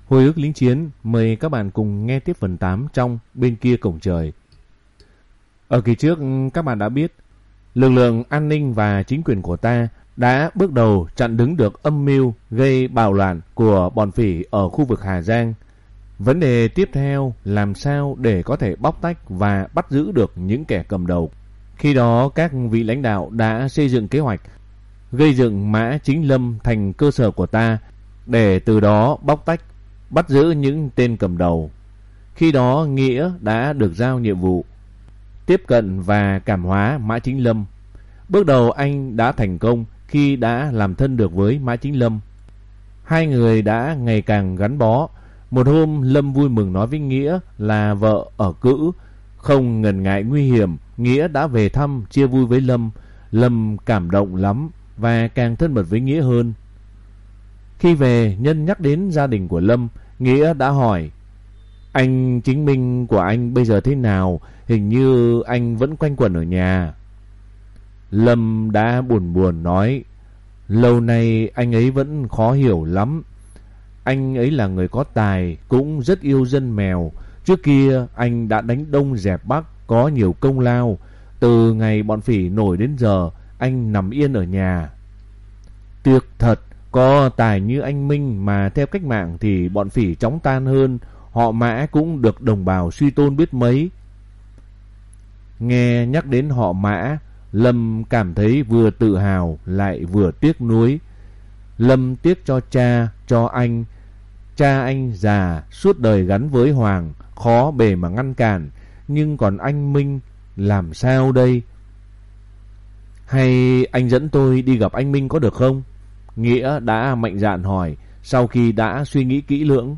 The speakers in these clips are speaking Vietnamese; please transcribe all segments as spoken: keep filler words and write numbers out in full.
Hồi ức lính chiến, mời các bạn cùng nghe tiếp phần tám trong Bên kia cổng trời. Ở kỳ trước, các bạn đã biết, lực lượng an ninh và chính quyền của ta đã bước đầu chặn đứng được âm mưu gây bạo loạn của bọn phỉ ở khu vực Hà Giang. Vấn đề tiếp theo làm sao để có thể bóc tách và bắt giữ được những kẻ cầm đầu. Khi đó các vị lãnh đạo đã xây dựng kế hoạch gây dựng Mã Chính Lâm thành cơ sở của ta để từ đó bóc tách, bắt giữ những tên cầm đầu. Khi đó Nghĩa đã được giao nhiệm vụ tiếp cận và cảm hóa Mã Chính Lâm. Bước đầu anh đã thành công khi đã làm thân được với Mã Chính Lâm. Hai người đã ngày càng gắn bó. Một hôm Lâm vui mừng nói với Nghĩa là vợ ở cữ. Không ngần ngại nguy hiểm, Nghĩa đã về thăm chia vui với Lâm. Lâm cảm động lắm và càng thân mật với Nghĩa hơn. Khi về, nhân nhắc đến gia đình của Lâm, Nghĩa đã hỏi: anh Chính Minh của anh bây giờ thế nào? Hình như anh vẫn quanh quẩn ở nhà. Lâm đã buồn buồn nói: lâu nay anh ấy vẫn khó hiểu lắm. Anh ấy là người có tài, cũng rất yêu dân mèo. Trước kia anh đã đánh Đông dẹp Bắc, có nhiều công lao. Từ ngày bọn phỉ nổi đến giờ, anh nằm yên ở nhà. Tiếc thật, có tài như anh Minh mà theo cách mạng thì bọn phỉ chóng tan hơn. Họ Mã cũng được đồng bào suy tôn biết mấy. Nghe nhắc đến họ Mã, Lâm cảm thấy vừa tự hào lại vừa tiếc nuối. Lâm tiếc cho cha, cho anh. Cha anh già, suốt đời gắn với Hoàng, khó bề mà ngăn cản. Nhưng còn anh Minh, làm sao đây? Hay anh dẫn tôi đi gặp anh Minh có được không? Nghĩa đã mạnh dạn hỏi sau khi đã suy nghĩ kỹ lưỡng.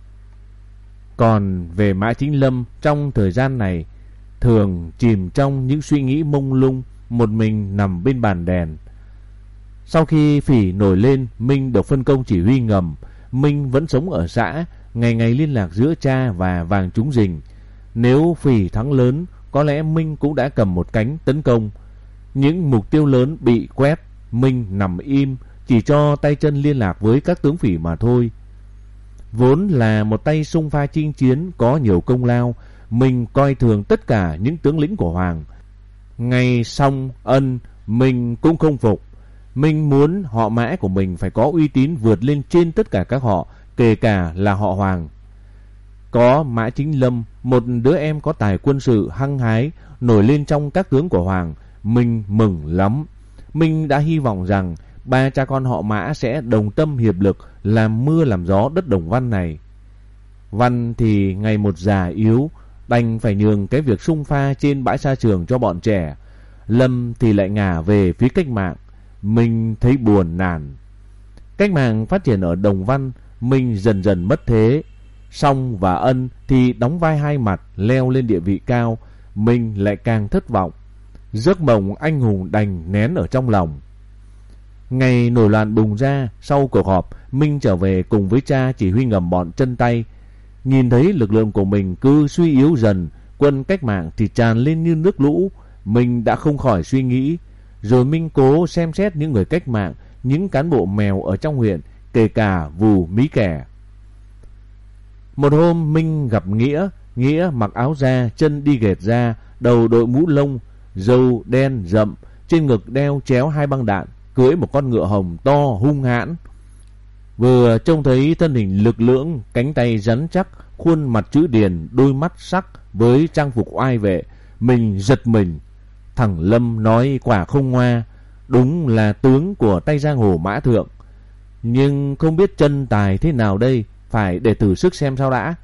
Còn về Mã Chính Lâm, trong thời gian này thường chìm trong những suy nghĩ mông lung, một mình nằm bên bàn đèn. Sau khi phỉ nổi lên, Minh được phân công chỉ huy ngầm. Minh vẫn sống ở xã, ngày ngày liên lạc giữa cha và Vàng Trúng Rình. Nếu phỉ thắng lớn, có lẽ Minh cũng đã cầm một cánh tấn công. Những mục tiêu lớn bị quét, Minh nằm im, chỉ cho tay chân liên lạc với các tướng phỉ mà thôi. Vốn là một tay xung pha chinh chiến có nhiều công lao, Minh coi thường tất cả những tướng lĩnh của Hoàng. Ngay Song, Ân, Minh cũng không phục. Minh muốn họ Mã của mình phải có uy tín vượt lên trên tất cả các họ, kể cả là họ Hoàng. Có Mã Chính Lâm, một đứa em có tài quân sự hăng hái, nổi lên trong các tướng của Hoàng, Minh mừng lắm. Minh đã hy vọng rằng ba cha con họ Mã sẽ đồng tâm hiệp lực làm mưa làm gió đất Đồng Văn này. Văn thì ngày một già yếu, đành phải nhường cái việc xung pha trên bãi sa trường cho bọn trẻ. Lâm thì lại ngả về phía cách mạng. Minh thấy buồn nản. Cách mạng phát triển ở Đồng Văn, Minh dần dần mất thế. Song và Ân thì đóng vai hai mặt, leo lên địa vị cao. Minh lại càng thất vọng. Giấc mộng anh hùng đành nén ở trong lòng. Ngày nổi loạn bùng ra, sau cuộc họp, Minh trở về cùng với cha chỉ huy ngầm bọn chân tay. Nhìn thấy lực lượng của mình cứ suy yếu dần, quân cách mạng thì tràn lên như nước lũ. Minh đã không khỏi suy nghĩ. Rồi Minh cố xem xét những người cách mạng, những cán bộ mèo ở trong huyện, kể cả Vù Mí Kẻ. Một hôm Minh gặp Nghĩa. Nghĩa mặc áo da, chân đi ghệt da, đầu đội mũ lông, râu đen rậm, trên ngực đeo chéo hai băng đạn, cưỡi một con ngựa hồng to hung hãn. Vừa trông thấy thân hình lực lưỡng, cánh tay rắn chắc, khuôn mặt chữ điền, đôi mắt sắc với trang phục oai vệ, mình giật mình. Thằng Lâm nói quả không ngoa, đúng là tướng của tay giang hồ Mã Thượng. Nhưng không biết chân tài thế nào đây, phải để thử sức xem sao đã.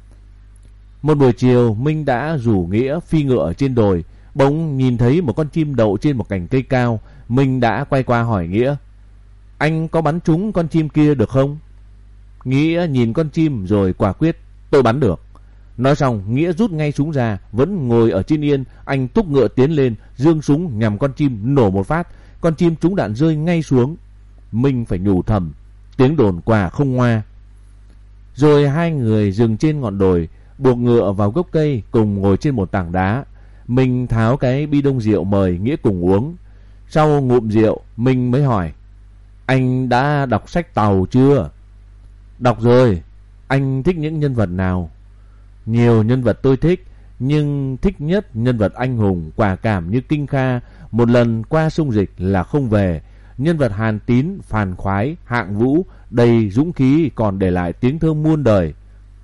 Một buổi chiều, Minh đã rủ Nghĩa phi ngựa ở trên đồi. Bỗng nhìn thấy một con chim đậu trên một cành cây cao. Minh đã quay qua hỏi Nghĩa: anh có bắn trúng con chim kia được không? Nghĩa nhìn con chim rồi quả quyết: tôi bắn được. Nói xong, Nghĩa rút ngay súng ra. Vẫn ngồi ở trên yên, anh túc ngựa tiến lên, giương súng nhằm con chim, nổ một phát. Con chim trúng đạn rơi ngay xuống. Minh phải nhủ thầm: tiếng đồn quả không ngoa. Rồi hai người dừng trên ngọn đồi, buộc ngựa vào gốc cây, cùng ngồi trên một tảng đá. Minh tháo cái bi đông rượu mời Nghĩa cùng uống. Sau ngụm rượu, Minh mới hỏi: anh đã đọc sách Tàu chưa? Đọc rồi. Anh thích những nhân vật nào? Nhiều nhân vật tôi thích, nhưng thích nhất nhân vật anh hùng quả cảm như Kinh Kha, một lần qua sông Dịch là không về. Nhân vật Hàn Tín, phàn khoái, hạng vũ, đầy dũng khí, còn để lại tiếng thơ muôn đời.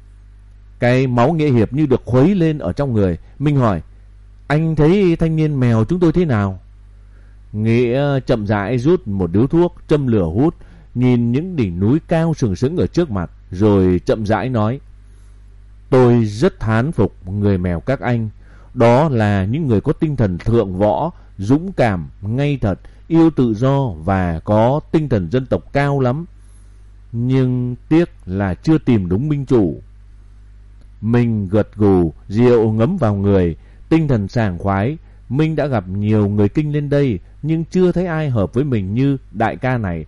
Cái máu nghĩa hiệp như được khuấy lên ở trong người. Minh hỏi, anh thấy thanh niên mèo chúng tôi thế nào? Nghĩa chậm rãi rút một điếu thuốc, châm lửa hút, nhìn những đỉnh núi cao sừng sững ở trước mặt, rồi chậm rãi nói, tôi rất thán phục người mèo các anh. Đó là những người có tinh thần thượng võ, dũng cảm, ngay thật, yêu tự do và có tinh thần dân tộc cao lắm. Nhưng tiếc là chưa tìm đúng minh chủ. Minh gật gù, rượu ngấm vào người, tinh thần sảng khoái. Minh đã gặp nhiều người Kinh lên đây, nhưng chưa thấy ai hợp với mình như đại ca này.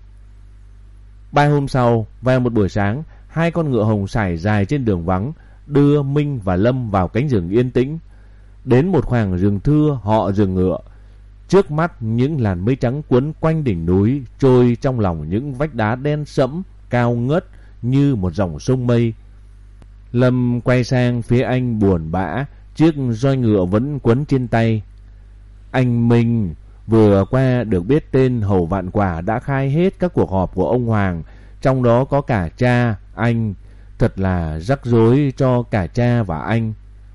Ba hôm sau, vào một buổi sáng, hai con ngựa hồng sải dài trên đường vắng, đưa Minh và Lâm vào cánh rừng yên tĩnh. Đến một khoảng rừng thưa, họ dừng ngựa. Trước mắt những làn mây trắng quấn quanh đỉnh núi, trôi trong lòng những vách đá đen sẫm, cao ngất như một dòng sông mây. Lâm quay sang phía anh buồn bã, chiếc roi ngựa vẫn quấn trên tay. Anh Minh vừa qua được biết tên Hầu Vạn Quả đã khai hết các cuộc họp của ông Hoàng, trong đó có cả cha, anh. Thật là rắc rối cho cả cha và anh.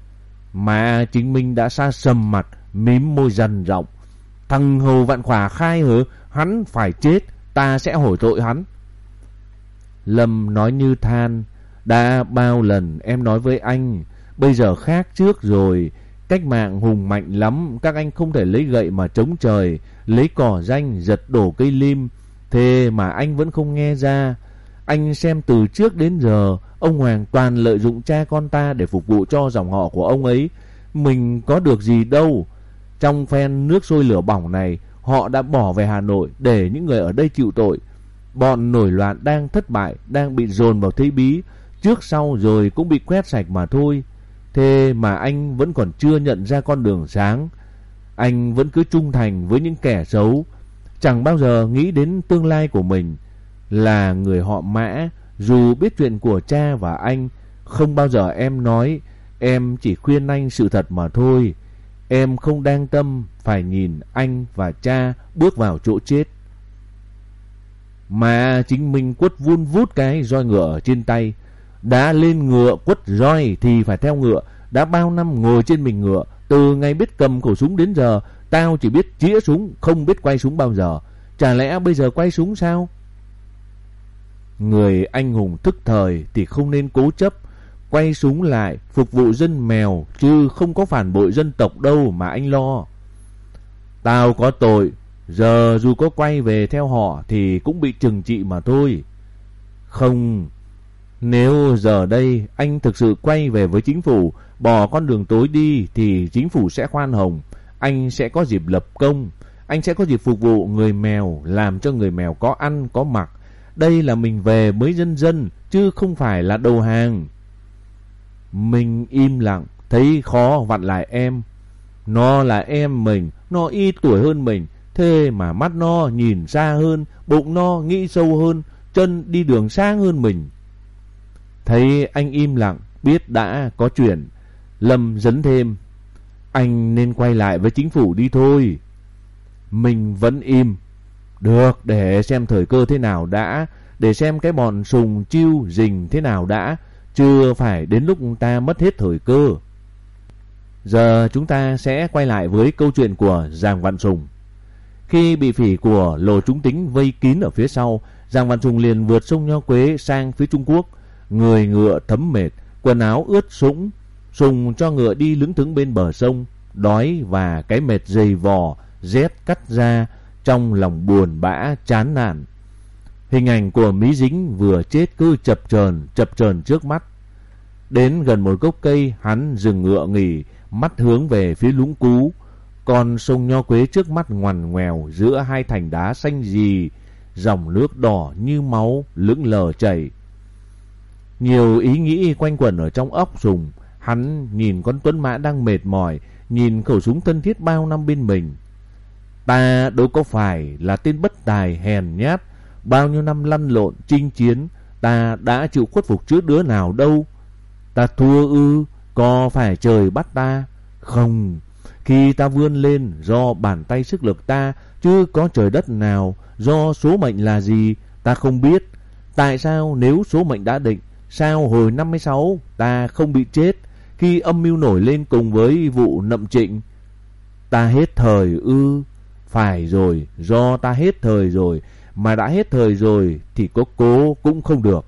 Mà chính Minh đã sa sầm mặt, mím môi dần rộng. Thằng Hầu Vạn Quả khai hử? Hắn phải chết, ta sẽ hỏi tội hắn. Lâm nói như than, đã bao lần em nói với anh, bây giờ khác trước rồi. Cách mạng hùng mạnh lắm, các anh không thể lấy gậy mà chống trời, lấy cỏ ranh giật đổ cây lim. Thế mà anh vẫn không nghe ra. Anh xem từ trước đến giờ, ông Hoàng toàn lợi dụng cha con ta để phục vụ cho dòng họ của ông ấy. Mình có được gì đâu. Trong phen nước sôi lửa bỏng này, họ đã bỏ về Hà Nội để những người ở đây chịu tội. Bọn nổi loạn đang thất bại, đang bị dồn vào thế bí, trước sau rồi cũng bị quét sạch mà thôi. Thế mà anh vẫn còn chưa nhận ra con đường sáng. Anh vẫn cứ trung thành với những kẻ xấu, chẳng bao giờ nghĩ đến tương lai của mình. Là người họ Mã, dù biết chuyện của cha và anh, không bao giờ em nói. Em chỉ khuyên anh sự thật mà thôi. Em không đang tâm phải nhìn anh và cha bước vào chỗ chết. Mà chính mình quất vun vút cái roi ngựa ở trên tay. Đã lên ngựa quất roi thì phải theo ngựa. Đã bao năm ngồi trên mình ngựa, từ ngày biết cầm khẩu súng đến giờ, tao chỉ biết chĩa súng, không biết quay súng bao giờ. Chả lẽ bây giờ quay súng sao? Người anh hùng thức thời thì không nên cố chấp. Quay súng lại phục vụ dân mèo, chứ không có phản bội dân tộc đâu mà anh lo. Tao có tội, giờ dù có quay về theo họ thì cũng bị trừng trị mà thôi. Không, nếu giờ đây anh thực sự quay về với chính phủ, bỏ con đường tối đi, thì chính phủ sẽ khoan hồng. Anh sẽ có dịp lập công. Anh sẽ có dịp phục vụ người mèo, làm cho người mèo có ăn có mặc. Đây là mình về mới dân dân, chứ không phải là đầu hàng. Mình im lặng, thấy khó vặn lại em. Nó là em mình, nó ít tuổi hơn mình. Thế mà mắt nó nhìn xa hơn, bụng nó nghĩ sâu hơn, chân đi đường sáng hơn mình. Thấy anh im lặng, biết đã có chuyện, Lâm dấn thêm, anh nên quay lại với chính phủ đi thôi. Mình vẫn im. Được, để xem thời cơ thế nào đã, để xem cái bọn Sùng Chiêu Dình thế nào đã, chưa phải đến lúc ta mất hết thời cơ. Giờ chúng ta sẽ quay lại với câu chuyện của Giàng Văn Sùng. Khi bị phỉ của Lô Trung Tính vây kín ở phía sau, Giàng Văn Sùng liền vượt sông Nho Quế sang phía Trung Quốc. Người ngựa thấm mệt, quần áo ướt sũng. Sùng cho ngựa đi lững thững bên bờ sông. Đói và cái mệt dày vò, rét cắt ra, trong lòng buồn bã chán nản. Hình ảnh của Mí Dính vừa chết cứ chập chờn chập chờn trước mắt. Đến gần một gốc cây, hắn dừng ngựa nghỉ, mắt hướng về phía Lũng Cú. Còn sông Nho Quế trước mắt ngoằn ngoèo giữa hai thành đá xanh rì, dòng nước đỏ như máu lững lờ chảy. Nhiều ý nghĩ quanh quẩn ở trong óc Sùng. Hắn nhìn con tuấn mã đang mệt mỏi, nhìn khẩu súng thân thiết bao năm bên mình. Ta đâu có phải là tên bất tài hèn nhát, bao nhiêu năm lăn lộn chinh chiến, ta đã chịu khuất phục trước đứa nào đâu. Ta thua ư? Có phải trời bắt ta? Không, khi ta vươn lên do bàn tay sức lực ta, chứ có trời đất nào. Do số mệnh là gì ta không biết. Tại sao nếu số mệnh đã định, sao hồi năm mươi sáu ta không bị chết khi âm mưu nổi lên cùng với vụ Nậm Trịnh? Ta hết thời ư? Phải rồi, do ta hết thời rồi. Mà đã hết thời rồi thì có cố cũng không được.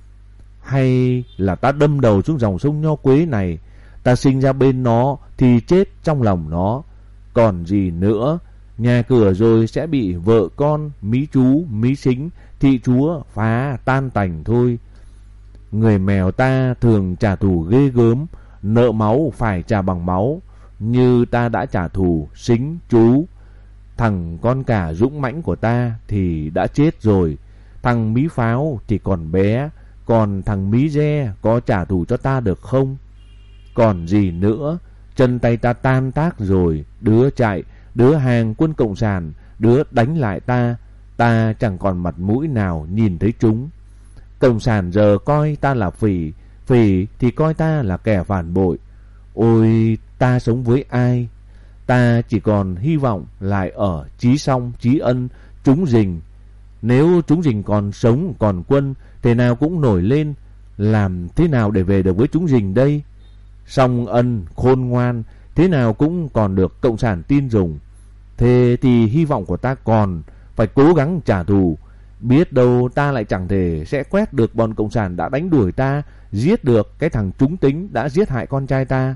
Hay là ta đâm đầu xuống dòng sông Nho Quế này, ta sinh ra bên nó thì chết trong lòng nó. Còn gì nữa, nhà cửa rồi sẽ bị vợ con, mí chú, mí xính, thị chúa phá tan tành thôi. Người mèo ta thường trả thù ghê gớm, nợ máu phải trả bằng máu, như ta đã trả thù xính, chú. Thằng con cả dũng mãnh của ta thì đã chết rồi. Thằng mí pháo thì còn bé. Còn thằng mí re có trả thù cho ta được không? Còn gì nữa, chân tay ta tan tác rồi. Đứa chạy, đứa hàng quân cộng sản, đứa đánh lại ta. Ta chẳng còn mặt mũi nào nhìn thấy chúng. Cộng sản giờ coi ta là phỉ, phỉ thì coi ta là kẻ phản bội. Ôi, ta sống với ai? Ta chỉ còn hy vọng lại ở Chí Song, Chí Ân, Trúng Dình. Nếu Trúng Dình còn sống, còn quân, thế nào cũng nổi lên. Làm thế nào để về được với Trúng Dình đây? Song Ân khôn ngoan, thế nào cũng còn được cộng sản tin dùng. Thế thì hy vọng của ta còn, phải cố gắng trả thù. Biết đâu ta lại chẳng thể sẽ quét được bọn cộng sản đã đánh đuổi ta, giết được cái thằng trúng tính đã giết hại con trai ta.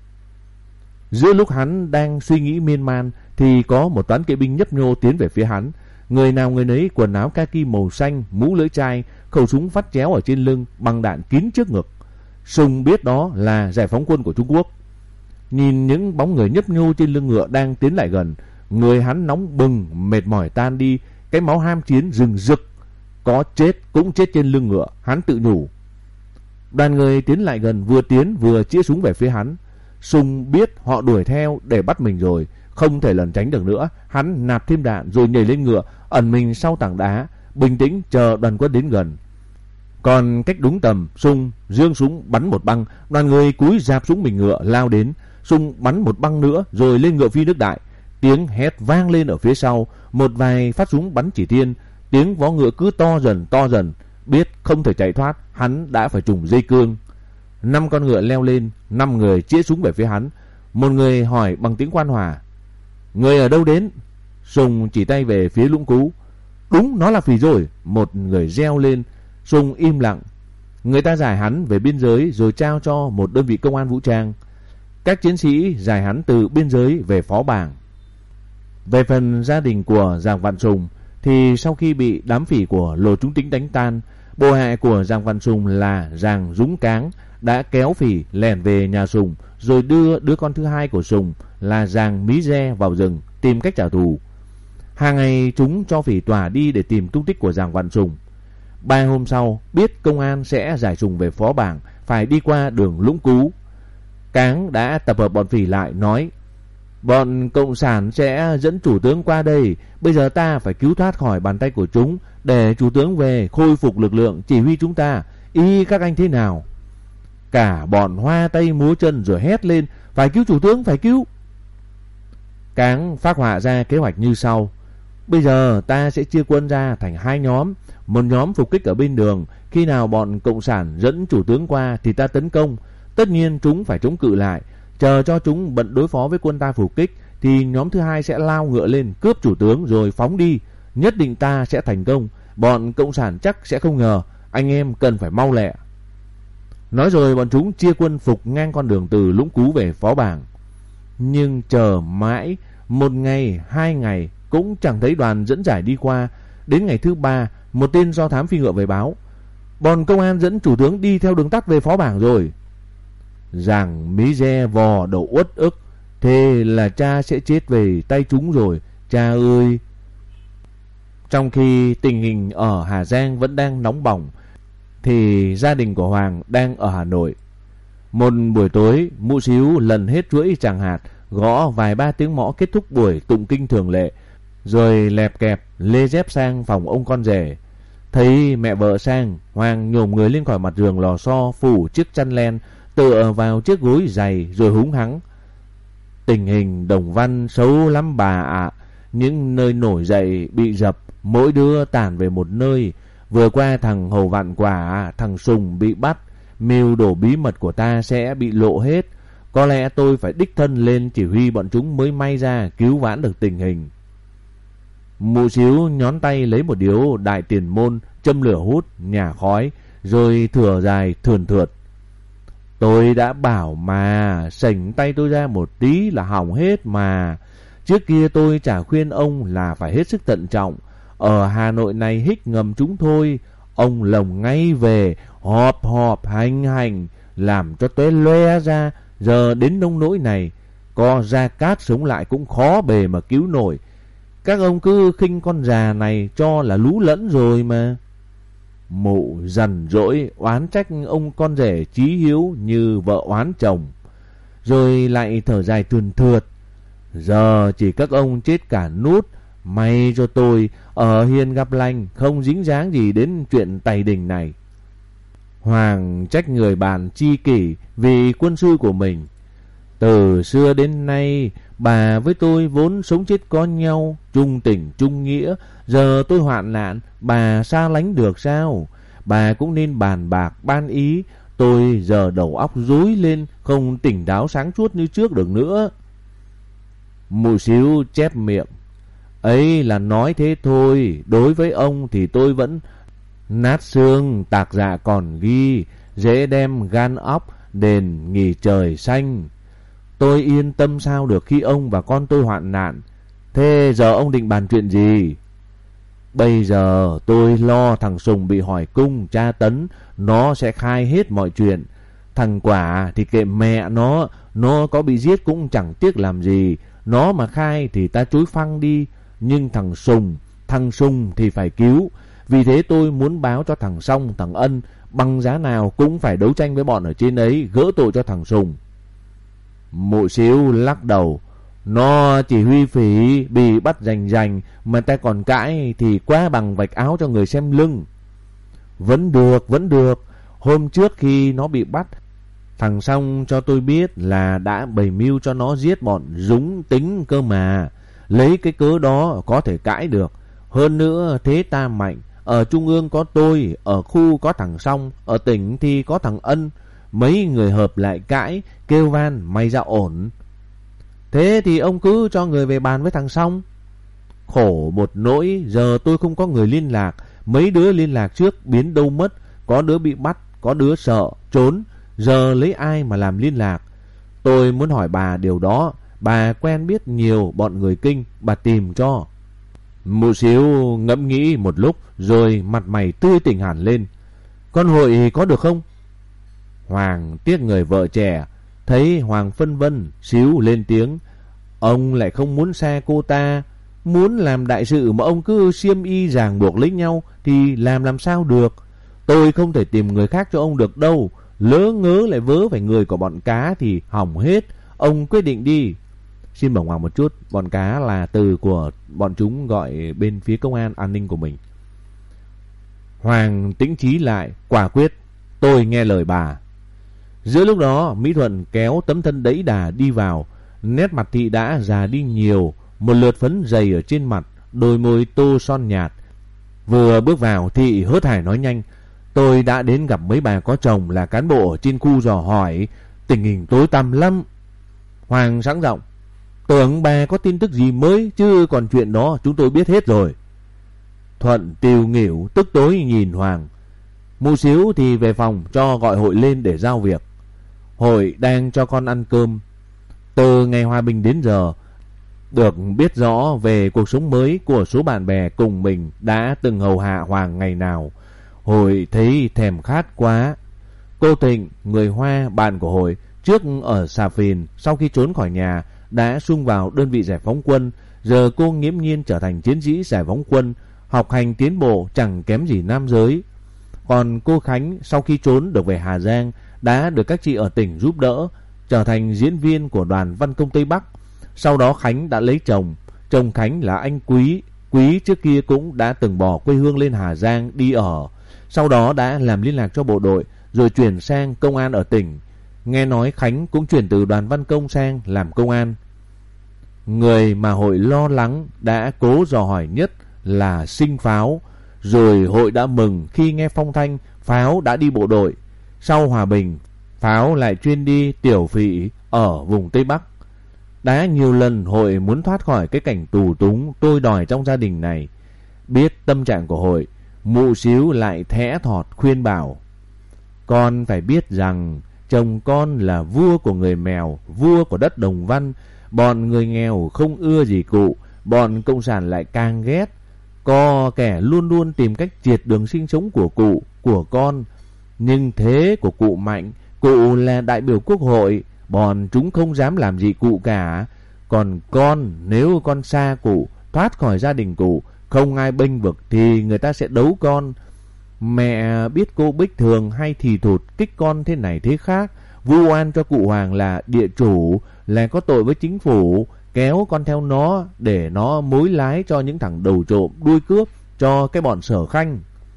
Giữa lúc hắn đang suy nghĩ miên man thì có một toán kỵ binh nhấp nhô tiến về phía hắn. Người nào người nấy quần áo kaki màu xanh, mũ lưỡi chai, khẩu súng vắt chéo ở trên lưng, băng đạn kín trước ngực. Sùng biết đó là giải phóng quân của Trung Quốc. Nhìn những bóng người nhấp nhô trên lưng ngựa đang tiến lại gần, người hắn nóng bừng, mệt mỏi tan đi, cái máu ham chiến rừng rực. Có chết cũng chết trên lưng ngựa, hắn tự nhủ. Đoàn người tiến lại gần, vừa tiến vừa chĩa súng về phía hắn. Sùng biết họ đuổi theo để bắt mình rồi, không thể lẩn tránh được nữa. Hắn nạp thêm đạn rồi nhảy lên ngựa, ẩn mình sau tảng đá, bình tĩnh chờ đoàn quân đến gần. Còn cách đúng tầm, Sùng giương súng bắn một băng, đoàn người cúi rạp súng mình ngựa lao đến. Sùng bắn một băng nữa rồi lên ngựa phi nước đại. Tiếng hét vang lên ở phía sau, một vài phát súng bắn chỉ thiên. Tiếng vó ngựa cứ to dần to dần, biết không thể chạy thoát, hắn đã phải trùng dây cương. Năm con ngựa leo lên, năm người chĩa súng về phía hắn. Một người hỏi bằng tiếng quan hòa: người ở đâu đến? Sùng chỉ tay về phía Lũng Cú. Đúng, nó là Phì rồi. Một người reo lên. Sùng im lặng. Người ta giải hắn về biên giới rồi trao cho một đơn vị công an vũ trang. Các chiến sĩ giải hắn từ biên giới về Phó Bảng. Về phần gia đình của Giàng Vạn Sùng thì sau khi bị đám phỉ của Lô Trung Tính đánh tan, bộ hạ của Giàng Vạn Sùng là Giàng Dũng Cáng đã kéo phỉ lẻn về nhà Sùng, rồi đưa đứa con thứ hai của Sùng là Giàng Mí Re vào rừng tìm cách trả thù. Hàng ngày chúng cho phỉ tỏa đi để tìm tung tích của Giàng Vạn Sùng. Ba hôm sau, biết công an sẽ giải Sùng về Phó Bảng, phải đi qua đường Lũng Cú. Cáng đã tập hợp bọn phỉ lại, nói: bọn cộng sản sẽ dẫn chủ tướng qua đây. Bây giờ ta phải cứu thoát khỏi bàn tay của chúng, để chủ tướng về khôi phục lực lượng chỉ huy chúng ta. Ý các anh thế nào? Cả bọn hoa tay múa chân rồi hét lên: phải cứu chủ tướng, phải cứu. Cáng phác họa ra kế hoạch như sau: bây giờ ta sẽ chia quân ra thành hai nhóm. Một nhóm phục kích ở bên đường, khi nào bọn cộng sản dẫn chủ tướng qua thì ta tấn công. Tất nhiên chúng phải chống cự lại, chờ cho chúng bận đối phó với quân ta phục kích thì nhóm thứ hai sẽ lao ngựa lên cướp chủ tướng rồi phóng đi. Nhất định ta sẽ thành công, bọn cộng sản chắc sẽ không ngờ. Anh em cần phải mau lẹ. Nói rồi bọn chúng chia quân phục ngang con đường từ Lũng Cú về Phó Bảng. Nhưng chờ mãi, một ngày, hai ngày cũng chẳng thấy đoàn dẫn giải đi qua. Đến ngày thứ ba, một tên do thám phi ngựa về báo: bọn công an dẫn chủ tướng đi theo đường tắt về Phó Bảng rồi. Giàng Mí Re vò đầu uất ức: thế là cha sẽ chết về tay chúng rồi, cha ơi. Trong khi tình hình ở Hà Giang vẫn đang nóng bỏng thì gia đình của Hoàng đang ở Hà Nội. Một buổi tối, Mụ Xíu lần hết chuỗi tràng hạt, gõ vài ba tiếng mõ kết thúc buổi tụng kinh thường lệ, rồi lẹp kẹp lê dép sang phòng ông con rể. Thấy mẹ vợ sang, Hoàng nhổm người lên khỏi mặt giường lò xo, phủ chiếc chăn len, tựa vào chiếc gối dày rồi húng hắng: "Tình hình Đồng Văn xấu lắm bà ạ. Những nơi nổi dậy bị dập, mỗi đứa tản về một nơi. Vừa qua thằng Hầu Vạn Quả, thằng Sùng bị bắt, mưu đồ bí mật của ta sẽ bị lộ hết. Có lẽ tôi phải đích thân lên chỉ huy bọn chúng mới may ra cứu vãn được tình hình." Mụ Xíu nhón tay lấy một điếu đại tiền môn, châm lửa hút, nhả khói, rồi thở dài thườn thượt: "Tôi đã bảo mà, sảnh tay tôi ra một tí là hỏng hết mà. Trước kia tôi chả khuyên ông là phải hết sức thận trọng. Ở Hà Nội này hích ngầm chúng thôi, ông lồng ngay về, họp họp hành hành, làm cho tuế loe ra. Giờ đến nông nỗi này, có Gia Cát sống lại cũng khó bề mà cứu nổi. Các ông cứ khinh con già này cho là lú lẫn rồi mà." Mụ dằn dỗi oán trách ông con rể chí hiếu như vợ oán chồng, rồi lại thở dài thườn thượt: "Giờ chỉ các ông chết cả nút, may cho tôi ở hiền gặp lành, không dính dáng gì đến chuyện tày đình này." Hoàng trách người bạn chi kỷ vì quân sư của mình: "Từ xưa đến nay, bà với tôi vốn sống chết có nhau, chung tình chung nghĩa. Giờ tôi hoạn nạn, bà xa lánh được sao? Bà cũng nên bàn bạc ban ý. Tôi giờ đầu óc rối lên, không tỉnh táo sáng suốt như trước được nữa." Mụ Xíu chép miệng: "Ấy là nói thế thôi, đối với ông thì tôi vẫn nát xương tạc dạ còn ghi, dễ đem gan óc đền nghỉ trời xanh. Tôi yên tâm sao được khi ông và con tôi hoạn nạn. Thế giờ ông định bàn chuyện gì?" "Bây giờ tôi lo thằng Sùng bị hỏi cung tra tấn, nó sẽ khai hết mọi chuyện. Thằng Quả thì kệ mẹ nó, nó có bị giết cũng chẳng tiếc làm gì. Nó mà khai thì ta chối phăng đi. Nhưng thằng Sùng, thằng Sùng thì phải cứu. Vì thế tôi muốn báo cho thằng Song, thằng Ân, bằng giá nào cũng phải đấu tranh với bọn ở trên ấy, gỡ tội cho thằng Sùng." Mụ Xíu lắc đầu: "Nó chỉ huy phỉ bị bắt rành rành mà ta còn cãi thì quá bằng vạch áo cho người xem lưng." "Vẫn được, vẫn được. Hôm trước khi nó bị bắt, thằng Song cho tôi biết là đã bày mưu cho nó giết bọn Dũng Tính cơ mà. Lấy cái cớ đó có thể cãi được. Hơn nữa thế ta mạnh, ở trung ương có tôi, ở khu có thằng Song, ở tỉnh thì có thằng Ân. Mấy người hợp lại cãi, kêu van may ra ổn." "Thế thì ông cứ cho người về bàn với thằng Song." "Khổ một nỗi, giờ tôi không có người liên lạc. Mấy đứa liên lạc trước biến đâu mất. Có đứa bị bắt, có đứa sợ, trốn. Giờ lấy ai mà làm liên lạc? Tôi muốn hỏi bà điều đó. Bà quen biết nhiều bọn người Kinh, bà tìm cho." Mụ Xíu ngẫm nghĩ một lúc rồi mặt mày tươi tỉnh hẳn lên: "Con Hội có được không?" Hoàng tiếc người vợ trẻ, thấy Hoàng phân vân, Xíu lên tiếng: "Ông lại không muốn xa cô ta. Muốn làm đại sự mà ông cứ xiêm y ràng buộc lấy nhau thì làm làm sao được. Tôi không thể tìm người khác cho ông được đâu. Lỡ ngớ lại vớ phải người của bọn cá thì hỏng hết. Ông quyết định đi." Xin bẩm Hoàng một chút, bọn cá là từ của bọn chúng gọi bên phía công an an ninh của mình. Hoàng tĩnh trí lại, quả quyết: "Tôi nghe lời bà." Giữa lúc đó, Mỹ Thuận kéo tấm thân đẫy đà đi vào. Nét mặt thị đã già đi nhiều, một lượt phấn dày ở trên mặt, đôi môi tô son nhạt. Vừa bước vào, thị hớt hải nói nhanh: "Tôi đã đến gặp mấy bà có chồng là cán bộ ở trên khu dò hỏi. Tình hình tối tăm lắm." Hoàng sáng giọng: "Tưởng bà có tin tức gì mới, chứ còn chuyện đó chúng tôi biết hết rồi." Thuận tiều nghỉu tức tối nhìn Hoàng. Mụ Xíu thì về phòng cho gọi Hội lên để giao việc. Hội đang cho con ăn cơm. Từ ngày hòa bình đến giờ, được biết rõ về cuộc sống mới của số bạn bè cùng mình đã từng hầu hạ Hoàng ngày nào. Hội thấy thèm khát quá. Cô Thịnh, người Hoa, bạn của Hội, trước ở Xà Phìn, sau khi trốn khỏi nhà đã sung vào đơn vị giải phóng quân. Giờ cô nghiễm nhiên trở thành chiến sĩ giải phóng quân, học hành tiến bộ chẳng kém gì nam giới. Còn cô Khánh sau khi trốn được về Hà Giang đã được các chị ở tỉnh giúp đỡ, trở thành diễn viên của đoàn văn công Tây Bắc. Sau đó Khánh đã lấy chồng. Chồng Khánh là anh Quý, Quý trước kia cũng đã từng bỏ quê hương lên Hà Giang đi ở, sau đó đã làm liên lạc cho bộ đội, rồi chuyển sang công an ở tỉnh. Nghe nói Khánh cũng chuyển từ đoàn văn công sang làm công an. Người mà Hội lo lắng đã cố dò hỏi nhất là Sinh Pháo, rồi Hội đã mừng khi nghe phong thanh Pháo đã đi bộ đội. Sau hòa bình, Pháo lại chuyên đi tiểu phỉ ở vùng Tây Bắc. Đã nhiều lần Hội muốn thoát khỏi cái cảnh tù túng tôi đòi trong gia đình này. Biết tâm trạng của Hội, Mụ Xíu lại thẽ thọt khuyên bảo: con phải biết rằng chồng con là vua của người Mèo, vua của đất Đồng Văn. Bọn người nghèo không ưa gì cụ, bọn cộng sản lại càng ghét. Có kẻ luôn luôn tìm cách triệt đường sinh sống của cụ, của con. Nhưng thế của cụ mạnh, cụ là đại biểu quốc hội, bọn chúng không dám làm gì cụ cả. Còn con, nếu con xa cụ, thoát khỏi gia đình cụ, không ai bênh vực thì người ta sẽ đấu con. Mẹ biết cô Bích thường hay thì thụt kích con thế này thế khác, vu oan cho cụ Hoàng là địa chủ, là có tội với chính phủ, kéo con theo nó để nó mối lái cho những thằng đầu trộm đuôi cướp, cho cái bọn Sở Khanh.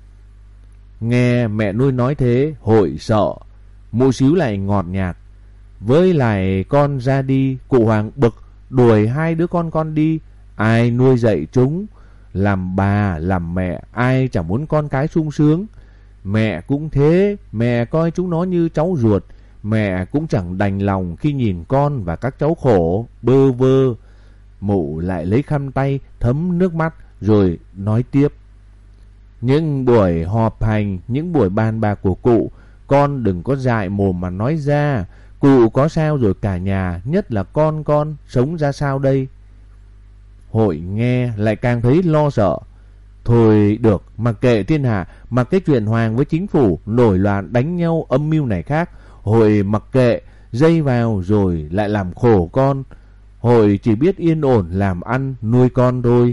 Nghe mẹ nuôi nói thế, Hội sợ. Mụ Xíu lại ngọt nhạt: với lại con ra đi, cụ Hoàng bực đuổi hai đứa con con đi, ai nuôi dạy chúng? Làm bà, làm mẹ, ai chẳng muốn con cái sung sướng. Mẹ cũng thế, mẹ coi chúng nó như cháu ruột. Mẹ cũng chẳng đành lòng khi nhìn con và các cháu khổ, bơ vơ. Mụ lại lấy khăn tay thấm nước mắt rồi nói tiếp: những buổi họp hành, những buổi bàn bạc của cụ, con đừng có dại mồm mà nói ra. Cụ có sao rồi cả nhà, nhất là con con, sống ra sao đây? Hội nghe lại càng thấy lo sợ. Thôi được, mặc kệ thiên hạ, mặc cái chuyện Hoàng với chính phủ nổi loạn đánh nhau âm mưu này khác, Hội mặc kệ, dây vào rồi lại làm khổ con. Hội chỉ biết yên ổn làm ăn nuôi con thôi.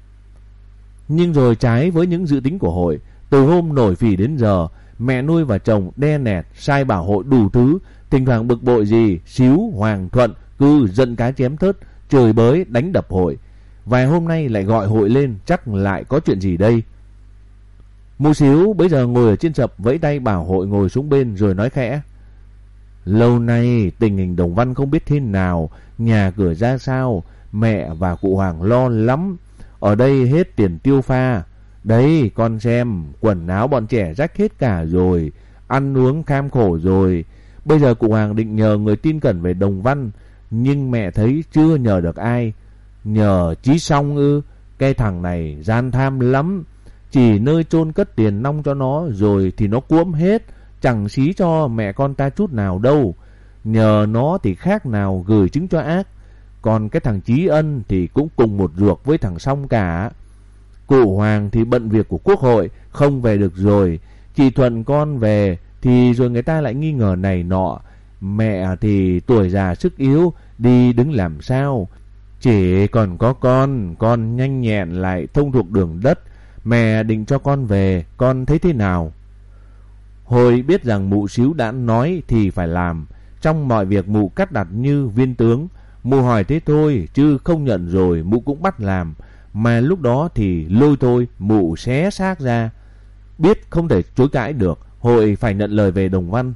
Nhưng rồi trái với những dự tính của Hội, từ hôm nổi phỉ đến giờ, mẹ nuôi và chồng đe nẹt sai bảo Hội đủ thứ. Thỉnh thoảng bực bội gì, Xíu, Hoàng, Thuận cứ giận cá chém thớt, chửi bới đánh đập Hội. Vài hôm nay lại gọi Hội lên, chắc lại có chuyện gì đây. Mụ Xíu bây giờ ngồi ở trên sập vẫy tay bảo Hội ngồi xuống bên rồi nói khẽ: lâu nay tình hình Đồng Văn không biết thế nào, nhà cửa ra sao, mẹ và cụ Hoàng lo lắm. Ở đây hết tiền tiêu pha. Đấy con xem, quần áo bọn trẻ rách hết cả rồi, ăn uống kham khổ rồi. Bây giờ cụ Hoàng định nhờ người tin cẩn về Đồng Văn, nhưng mẹ thấy chưa nhờ được ai. Nhờ Chí Song ư? Cái thằng này gian tham lắm. Chỉ nơi chôn cất tiền nong cho nó rồi thì nó cuỗm hết, chẳng xí cho mẹ con ta chút nào đâu. Nhờ nó thì khác nào gửi trứng cho ác. Còn cái thằng Chí Ân thì cũng cùng một ruột với thằng Song cả. Cụ Hoàng thì bận việc của quốc hội, không về được rồi. Chị Thuận con về thì rồi người ta lại nghi ngờ này nọ. Mẹ thì tuổi già sức yếu, đi đứng làm sao. Chỉ còn có con, con nhanh nhẹn lại thông thuộc đường đất. Mẹ định cho con về, con thấy thế nào? Hồi biết rằng mụ Xíu đã nói thì phải làm. Trong mọi việc mụ cắt đặt như viên tướng. Mụ hỏi thế thôi, chứ không nhận rồi mụ cũng bắt làm. Mà lúc đó thì lôi thôi, mụ xé xác ra. Biết không thể chối cãi được, Hội phải nhận lời về Đồng Văn.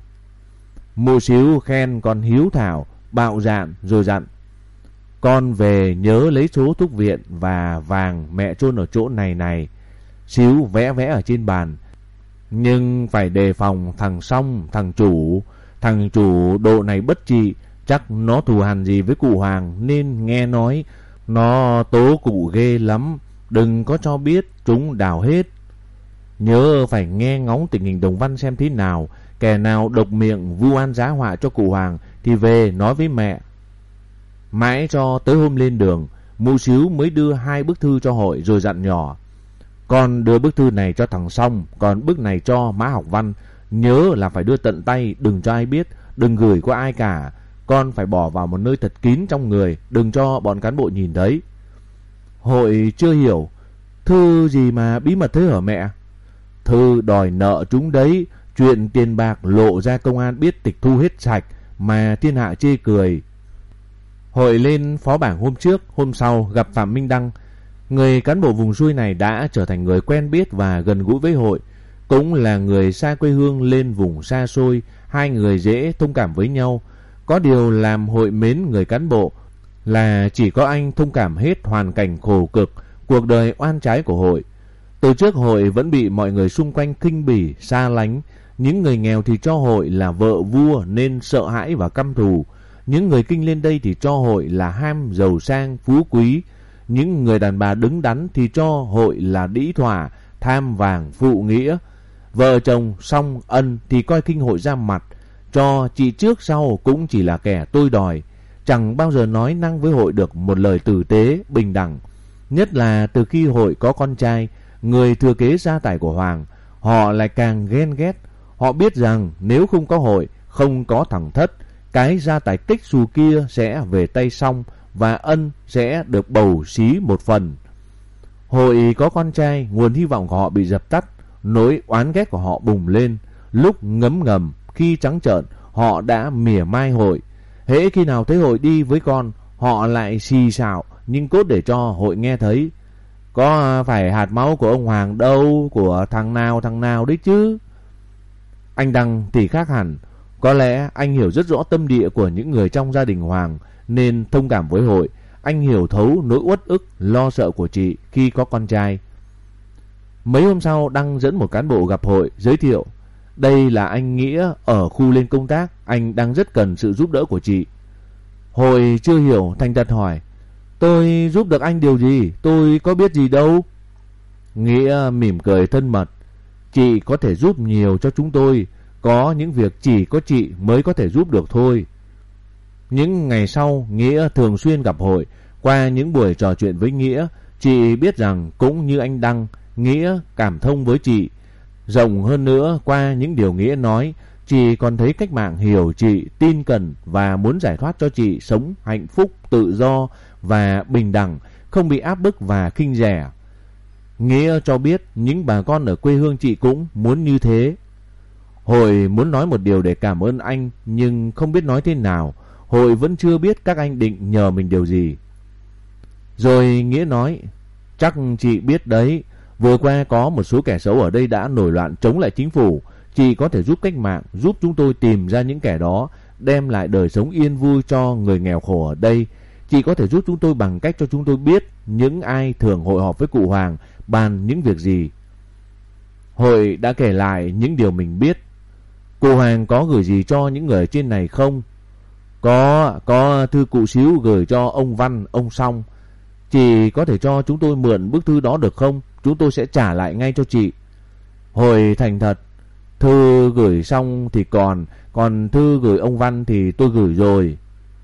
Mụ Xíu khen con hiếu thảo, bạo dạn rồi dặn: con về nhớ lấy số thuốc viện và vàng mẹ chôn ở chỗ này này. Xíu vẽ vẽ ở trên bàn: nhưng phải đề phòng thằng Song, thằng chủ. Thằng chủ độ này bất trị, chắc nó thù hằn gì với cụ Hoàng, nên nghe nói nó tố cụ ghê lắm. Đừng có cho biết, chúng đào hết. Nhớ phải nghe ngóng tình hình Đồng Văn xem thế nào. Kẻ nào độc miệng vu oan giá họa cho cụ Hoàng thì về nói với mẹ. Mãi cho tới hôm lên đường, mụ Xíu mới đưa hai bức thư cho Hội rồi dặn nhỏ: con đưa bức thư này cho thằng Song, còn bức này cho Mã Học Văn. Nhớ là phải đưa tận tay, đừng cho ai biết, đừng gửi qua ai cả. Con phải bỏ vào một nơi thật kín trong người, đừng cho bọn cán bộ nhìn thấy. Hội chưa hiểu: thư gì mà bí mật thế hả mẹ? Thư đòi nợ chúng đấy. Chuyện tiền bạc lộ ra công an biết tịch thu hết sạch, mà thiên hạ chê cười. Hội lên phó bảng hôm trước, hôm sau gặp Phạm Minh Đăng. Người cán bộ vùng xuôi này đã trở thành người quen biết và gần gũi với Hội, cũng là người xa quê hương lên vùng xa xôi, hai người dễ thông cảm với nhau. Có điều làm Hội mến người cán bộ là chỉ có anh thông cảm hết hoàn cảnh khổ cực, cuộc đời oan trái của Hội. Từ trước Hội vẫn bị mọi người xung quanh khinh bỉ, xa lánh. Những người nghèo thì cho Hội là vợ vua nên sợ hãi và căm thù. Những người kinh lên đây thì cho Hội là ham giàu sang, phú quý. Những người đàn bà đứng đắn thì cho Hội là đĩ thỏa, tham vàng, phụ nghĩa. Vợ chồng song ân thì coi khinh Hội ra mặt, cho chị trước sau cũng chỉ là kẻ tôi đòi, chẳng bao giờ nói năng với Hội được một lời tử tế, bình đẳng. Nhất là từ khi Hội có con trai, người thừa kế gia tài của Hoàng, họ lại càng ghen ghét. Họ biết rằng nếu không có Hội, không có thằng Thất, cái gia tài tích xù kia sẽ về tay Song và Ân sẽ được bầu xí một phần. Hội có con trai, nguồn hy vọng của họ bị dập tắt, nỗi oán ghét của họ bùng lên. Lúc ngấm ngầm, khi trắng trợn, họ đã mỉa mai Hội. Hễ khi nào thấy Hội đi với con, họ lại xì xào, nhưng cốt để cho Hội nghe thấy. Có phải hạt máu của ông Hoàng đâu, của thằng nào thằng nào đấy chứ. Anh Đăng thì khác hẳn. Có lẽ anh hiểu rất rõ tâm địa của những người trong gia đình Hoàng, nên thông cảm với Hội. Anh hiểu thấu nỗi uất ức, lo sợ của chị khi có con trai. Mấy hôm sau, Đăng dẫn một cán bộ gặp Hội, giới thiệu: đây là anh Nghĩa ở khu lên công tác, anh đang rất cần sự giúp đỡ của chị. Hội chưa hiểu, thành thật hỏi: tôi giúp được anh điều gì? Tôi có biết gì đâu. Nghĩa mỉm cười thân mật: chị có thể giúp nhiều cho chúng tôi, có những việc chỉ có chị mới có thể giúp được thôi. Những ngày sau, Nghĩa thường xuyên gặp Hội. Qua những buổi trò chuyện với Nghĩa, chị biết rằng cũng như anh Đăng, Nghĩa cảm thông với chị. Rộng hơn nữa, qua những điều Nghĩa nói, chị còn thấy cách mạng hiểu chị, tin cẩn và muốn giải thoát cho chị sống hạnh phúc, tự do và bình đẳng, không bị áp bức và khinh rẻ. Nghĩa cho biết những bà con ở quê hương chị cũng muốn như thế. Hội muốn nói một điều để cảm ơn anh, nhưng không biết nói thế nào. Hội vẫn chưa biết các anh định nhờ mình điều gì. Rồi Nghĩa nói: chắc chị biết đấy, vừa qua có một số kẻ xấu ở đây đã nổi loạn chống lại chính phủ. Chị có thể giúp cách mạng, giúp chúng tôi tìm ra những kẻ đó, đem lại đời sống yên vui cho người nghèo khổ ở đây. Chị có thể giúp chúng tôi bằng cách cho chúng tôi biết những ai thường hội họp với cụ Hoàng, bàn những việc gì. Hội đã kể lại những điều mình biết. Cụ Hoàng có gửi gì cho những người trên này không? Có, có thư cụ Xíu gửi cho ông Văn, ông Song. Chị có thể cho chúng tôi mượn bức thư đó được không? Chúng tôi sẽ trả lại ngay cho chị. Hội thành thật: thư gửi xong thì còn, còn thư gửi ông Văn thì tôi gửi rồi.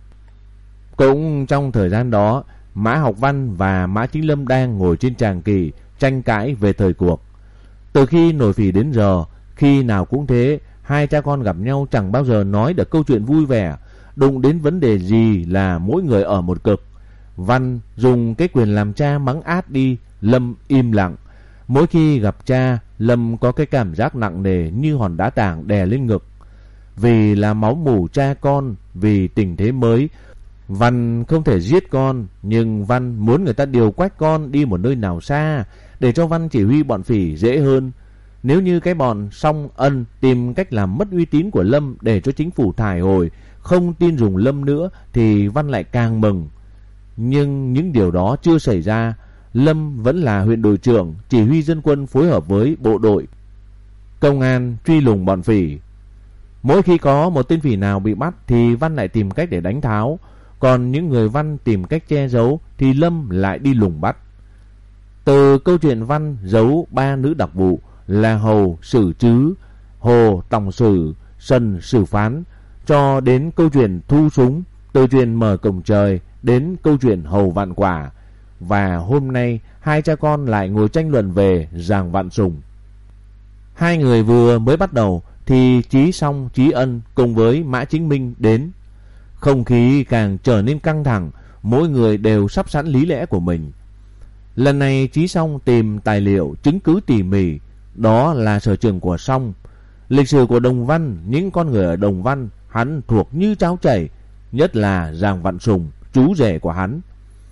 Cũng trong thời gian đó, Mã Học Văn và Mã Chính Lâm đang ngồi trên tràng kỳ tranh cãi về thời cuộc. Từ khi nổi phỉ đến giờ, khi nào cũng thế, hai cha con gặp nhau chẳng bao giờ nói được câu chuyện vui vẻ. Đụng đến vấn đề gì là mỗi người ở một cực. Văn dùng cái quyền làm cha mắng át đi, Lâm im lặng. Mỗi khi gặp cha, Lâm có cái cảm giác nặng nề như hòn đá tảng đè lên ngực. Vì là máu mủ cha con, vì tình thế mới, Văn không thể giết con, nhưng Văn muốn người ta điều quách con đi một nơi nào xa, để cho Văn chỉ huy bọn phỉ dễ hơn. Nếu như cái bọn Song Ân tìm cách làm mất uy tín của Lâm để cho chính phủ thải hồi, không tin dùng Lâm nữa, thì Văn lại càng mừng. Nhưng những điều đó chưa xảy ra. Lâm vẫn là huyện đội trưởng, chỉ huy dân quân phối hợp với bộ đội công an truy lùng bọn phỉ. Mỗi khi có một tên phỉ nào bị bắt thì Văn lại tìm cách để đánh tháo, còn những người Văn tìm cách che giấu thì Lâm lại đi lùng bắt. Từ câu chuyện Văn giấu ba nữ đặc vụ là Hầu Sử Trứ, Hồ Tòng Sử, Sần Sử Phán, cho đến câu chuyện thu súng, từ chuyện mở cổng trời đến câu chuyện Hầu Vạn Quả. Và hôm nay hai cha con lại ngồi tranh luận về Giàng Vạn Sùng. Hai người vừa mới bắt đầu thì Chí Song, Chí Ân cùng với Mã Chính Minh đến. Không khí càng trở nên căng thẳng, mỗi người đều sắp sẵn lý lẽ của mình. Lần này Chí Song tìm tài liệu chứng cứ tỉ mỉ, đó là sở trường của Song. Lịch sử của Đồng Văn, những con người ở Đồng Văn hắn thuộc như cháo chảy, nhất là Giàng Vạn Sùng, chú rể của hắn.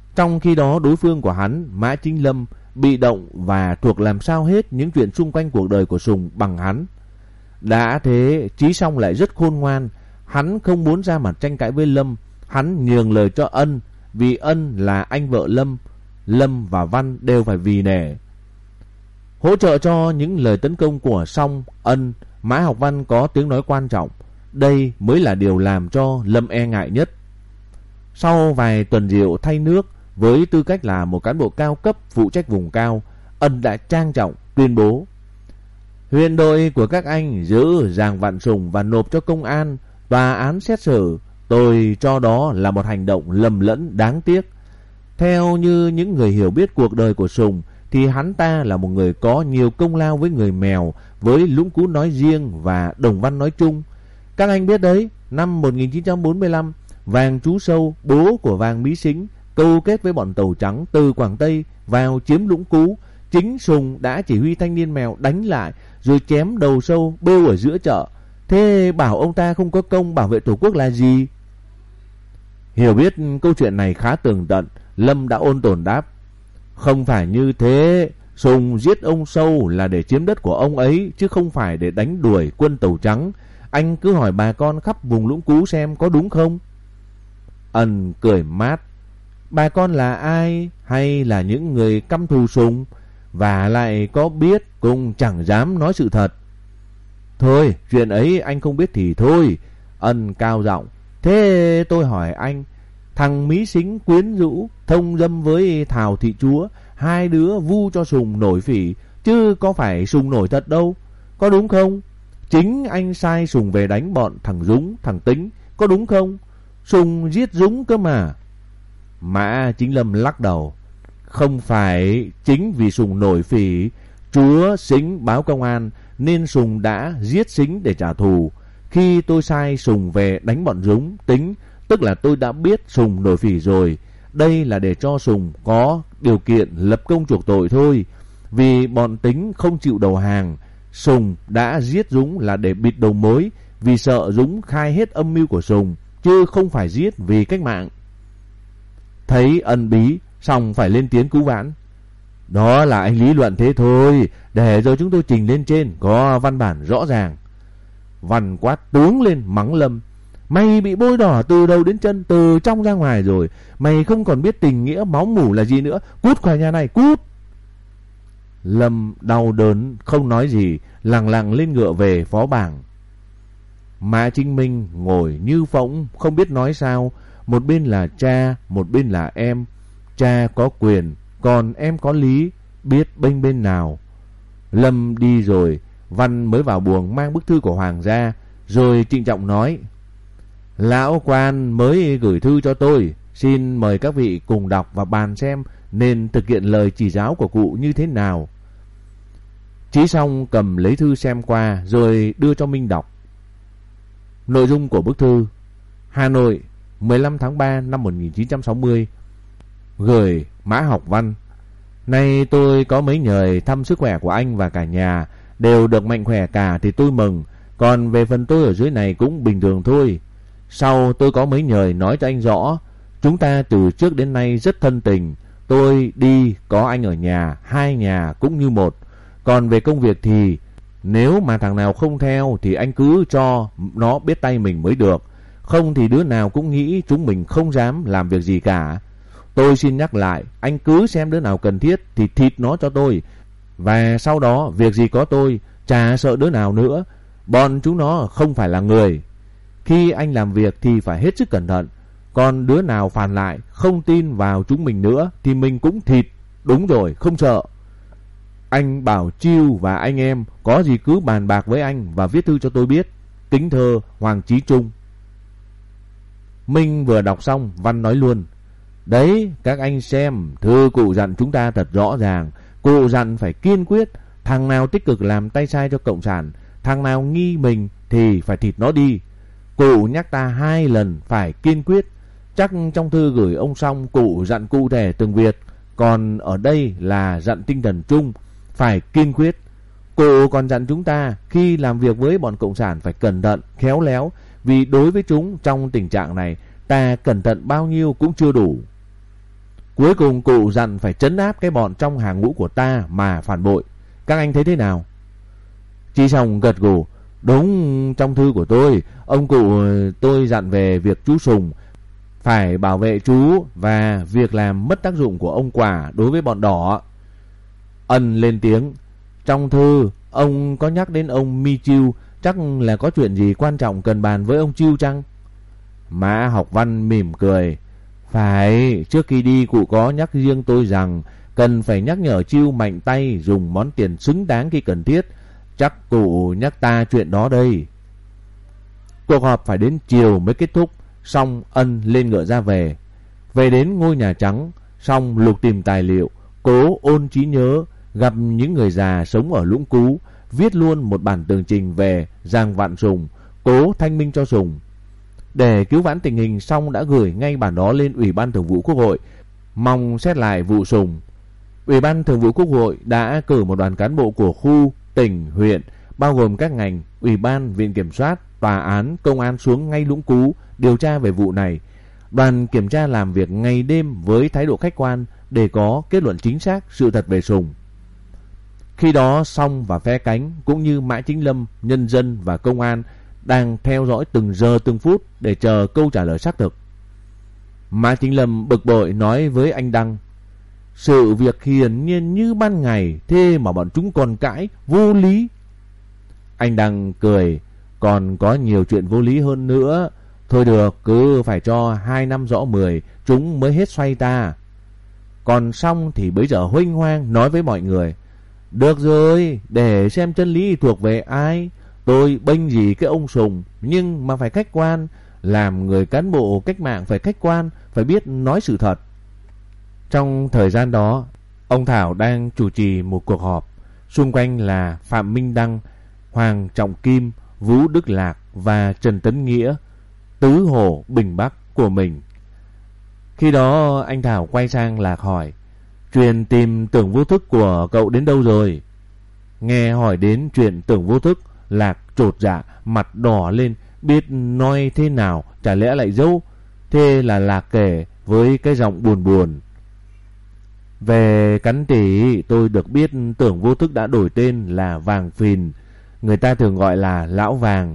Trong khi đó đối phương của hắn, Mã Chính Lâm, bị động và thuộc làm sao hết những chuyện xung quanh cuộc đời của Sùng bằng hắn. Đã thế, Chí Song lại rất khôn ngoan. Hắn không muốn ra mặt tranh cãi với Lâm. Hắn nhường lời cho Ân, vì Ân là anh vợ Lâm. Lâm và Văn đều phải vì nể. Hỗ trợ cho những lời tấn công của Song, Ân, Mã Học Văn có tiếng nói quan trọng. Đây mới là điều làm cho Lâm e ngại nhất. Sau vài tuần rượu thay nước, với tư cách là một cán bộ cao cấp phụ trách vùng cao, Ân đã trang trọng tuyên bố: huyền đội của các anh giữ Giàng Vạn Sùng và nộp cho công an, tòa án xét xử. Tôi cho đó là một hành động lầm lẫn đáng tiếc. Theo như những người hiểu biết cuộc đời của Sùng, thì hắn ta là một người có nhiều công lao với người Mèo, với Lũng Cú nói riêng và Đồng Văn nói chung. Các anh biết đấy, năm một nghìn chín trăm bốn mươi lăm, Vàng Chú Sâu, bố của Vàng Mí Xính, câu kết với bọn Tàu Trắng từ Quảng Tây vào chiếm Lũng Cú. Chính Sùng đã chỉ huy thanh niên Mèo đánh lại, rồi chém đầu Sâu bêu ở giữa chợ. Thế bảo ông ta không có công bảo vệ Tổ quốc là gì? Hiểu biết câu chuyện này khá tường tận, Lâm đã ôn tồn đáp: không phải như thế. Sùng giết ông Sâu là để chiếm đất của ông ấy, chứ không phải để đánh đuổi quân Tàu Trắng. Anh cứ hỏi bà con khắp vùng Lũng Cú xem có đúng không? Ân cười mát: bà con là ai? Hay là những người căm thù Sùng, và lại có biết cũng chẳng dám nói sự thật? Thôi, chuyện ấy anh không biết thì thôi. Ân cao giọng: thế tôi hỏi anh, thằng Mí Xính quyến rũ thông dâm với Thảo Thị Chúa, hai đứa vu cho Sùng nổi phỉ, chứ có phải Sùng nổi thật đâu, có đúng không? Chính anh sai Sùng về đánh bọn thằng Dũng, thằng Tính, có đúng không? Sùng giết Dũng cơ mà. Mã Chính Lâm lắc đầu: không phải chính vì Sùng nổi phỉ, Chúa Xính báo công an nên Sùng đã giết Xính để trả thù. Khi tôi sai Sùng về đánh bọn Dũng, Tính, tức là tôi đã biết Sùng nổi phỉ rồi. Đây là để cho Sùng có điều kiện lập công chuộc tội thôi. Vì bọn Tính không chịu đầu hàng, Sùng đã giết Dũng là để bịt đầu mối, vì sợ Dũng khai hết âm mưu của Sùng, chứ không phải giết vì cách mạng. Thấy Ân bí, xong phải lên tiếng cứu vãn: đó là anh lý luận thế thôi, để rồi chúng tôi trình lên trên, có văn bản rõ ràng. Văn quát tướng lên mắng Lâm: mày bị bôi đỏ từ đầu đến chân, từ trong ra ngoài rồi. Mày không còn biết tình nghĩa máu mủ là gì nữa. Cút khỏi nhà này, cút. Lâm đau đớn không nói gì, lằng lằng lên ngựa về phó bảng. Mã Chính Minh ngồi như phỗng, không biết nói sao. Một bên là cha, một bên là em. Cha có quyền, còn em có lý, biết bênh bên nào. Lâm đi rồi, Văn mới vào buồng mang bức thư của Hoàng ra, rồi trịnh trọng nói: lão quan mới gửi thư cho tôi, xin mời các vị cùng đọc và bàn xem nên thực hiện lời chỉ giáo của cụ như thế nào. Chí Song cầm lấy thư xem qua rồi đưa cho Minh đọc. Nội dung của bức thư: Hà Nội, mười lăm tháng ba năm một nghìn chín trăm sáu mươi. Gửi Mã Học Văn: nay tôi có mấy nhời thăm sức khỏe của anh và cả nhà, đều được mạnh khỏe cả thì tôi mừng. Còn về phần tôi ở dưới này cũng bình thường thôi. Sau tôi có mấy nhời nói cho anh rõ, chúng ta từ trước đến nay rất thân tình. Tôi đi có anh ở nhà, hai nhà cũng như một. Còn về công việc thì nếu mà thằng nào không theo thì anh cứ cho nó biết tay mình mới được. Không thì đứa nào cũng nghĩ chúng mình không dám làm việc gì cả. Tôi xin nhắc lại, anh cứ xem đứa nào cần thiết thì thịt nó cho tôi. Và sau đó việc gì có tôi, chả sợ đứa nào nữa. Bọn chúng nó không phải là người. Khi anh làm việc thì phải hết sức cẩn thận. Còn đứa nào phản lại, không tin vào chúng mình nữa thì mình cũng thịt. Đúng rồi, không sợ. Anh Bảo Chiêu và anh em có gì cứ bàn bạc với anh và viết thư cho tôi biết. Kính thơ, Hoàng Chí Trung. Minh vừa đọc xong, Văn nói luôn: đấy, các anh xem, thư cụ dặn chúng ta thật rõ ràng. Cụ dặn phải kiên quyết, thằng nào tích cực làm tay sai cho Cộng sản, thằng nào nghi mình thì phải thịt nó đi. Cụ nhắc ta hai lần phải kiên quyết. Chắc trong thư gửi ông xong cụ dặn cụ thể từng việc, còn ở đây là dặn tinh thần chung, phải kiên quyết. Cụ còn dặn chúng ta khi làm việc với bọn Cộng sản phải cẩn thận, khéo léo, vì đối với chúng trong tình trạng này ta cẩn thận bao nhiêu cũng chưa đủ. Cuối cùng cụ dặn phải trấn áp cái bọn trong hàng ngũ của ta mà phản bội. Các anh thấy thế nào? Chi Sòng gật gù. Đúng, trong thư của tôi, ông cụ tôi dặn về việc chú Sùng phải bảo vệ chú và việc làm mất tác dụng của ông Quả đối với bọn đỏ. Ân lên tiếng. Trong thư, ông có nhắc đến ông Mi Chiêu, chắc là có chuyện gì quan trọng cần bàn với ông Chiêu chăng? Mã Học Văn mỉm cười. Phải, trước khi đi cụ có nhắc riêng tôi rằng cần phải nhắc nhở Chiêu mạnh tay dùng món tiền xứng đáng khi cần thiết. Chắc cụ nhắc ta chuyện đó đây. Cuộc họp phải đến chiều mới kết thúc. Xong Ân lên ngựa ra về. Về đến ngôi Nhà Trắng, xong lục tìm tài liệu, cố ôn trí nhớ, gặp những người già sống ở Lũng Cú, viết luôn một bản tường trình về Giang Vạn Sùng, cố thanh minh cho Sùng. Để cứu vãn tình hình, xong đã gửi ngay bản đó lên Ủy ban Thường vụ Quốc hội, mong xét lại vụ Sùng. Ủy ban Thường vụ Quốc hội đã cử một đoàn cán bộ của khu, tỉnh, huyện, bao gồm các ngành, ủy ban, viện kiểm soát, tòa án, công an xuống ngay Lũng Cú điều tra về vụ này. Đoàn kiểm tra làm việc ngày đêm với thái độ khách quan để có kết luận chính xác sự thật về Sùng. Khi đó Song và phe cánh cũng như Mã Chính Lâm, nhân dân và công an đang theo dõi từng giờ từng phút để chờ câu trả lời xác thực. Mã Chính Lâm bực bội nói với anh Đăng: sự việc hiển nhiên như ban ngày, thế mà bọn chúng còn cãi, vô lý. Anh Đăng cười: còn có nhiều chuyện vô lý hơn nữa. Thôi được, cứ phải cho hai năm rõ mười chúng mới hết xoay ta. Còn xong thì bây giờ huênh hoang nói với mọi người: được rồi, để xem chân lý thuộc về ai. Tôi bênh gì cái ông Sùng, nhưng mà phải khách quan. Làm người cán bộ cách mạng phải khách quan, phải biết nói sự thật. Trong thời gian đó, ông Thảo đang chủ trì một cuộc họp. Xung quanh là Phạm Minh Đăng, Hoàng Trọng Kim, Vũ Đức Lạc và Trần Tấn Nghĩa, tứ hổ Bình Bắc của mình. Khi đó anh Thảo quay sang Lạc hỏi: chuyện tìm Tưởng Vô Thức của cậu đến đâu rồi? Nghe hỏi đến chuyện Tưởng Vô Thức, Lạc chột dạ, mặt đỏ lên, biết nói thế nào, chả lẽ lại giấu. Thế là Lạc kể với cái giọng buồn buồn: về Cắn Tỉ, tôi được biết Tưởng Vô Thức đã đổi tên là Vàng Phìn, người ta thường gọi là Lão Vàng,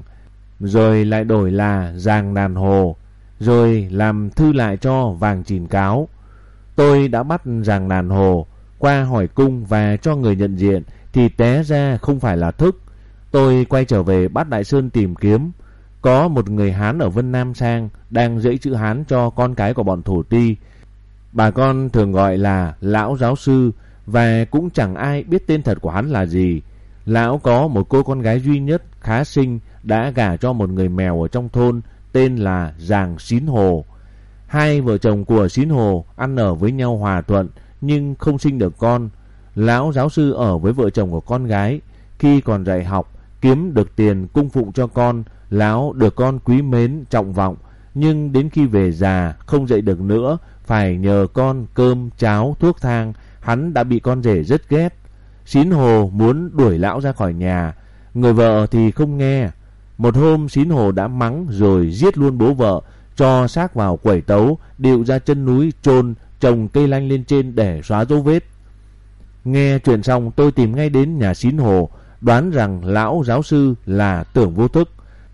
rồi lại đổi là Giàng Đàn Hồ, rồi làm thư lại cho Vàng Chìn Cáo. Tôi đã bắt Giàng Đàn Hồ, qua hỏi cung và cho người nhận diện thì té ra không phải là Thức. Tôi quay trở về Bát Đại Sơn tìm kiếm. Có một người Hán ở Vân Nam sang đang dạy chữ Hán cho con cái của bọn thổ ti. Bà con thường gọi là Lão Giáo Sư, và cũng chẳng ai biết tên thật của hắn là gì. Lão có một cô con gái duy nhất khá xinh, đã gả cho một người mèo ở trong thôn tên là Giàng Xín Hồ. Hai vợ chồng của Xín Hồ ăn ở với nhau hòa thuận nhưng không sinh được con. Lão Giáo Sư ở với vợ chồng của con gái. Khi còn dạy học, kiếm được tiền cung phụng cho con, lão được con quý mến trọng vọng. Nhưng đến khi về già không dạy được nữa, phải nhờ con cơm cháo thuốc thang, hắn đã bị con rể rất ghét. Xín Hồ muốn đuổi lão ra khỏi nhà, người vợ thì không nghe. Một hôm Xín Hồ đã mắng rồi giết luôn bố vợ, cho xác vào quẩy tấu, điệu ra chân núi chôn, trồng cây lanh lên trên để xóa dấu vết. Nghe chuyện xong, tôi tìm ngay đến nhà Xín Hồ, đoán rằng Lão Giáo Sư là Tưởng Vô Thức.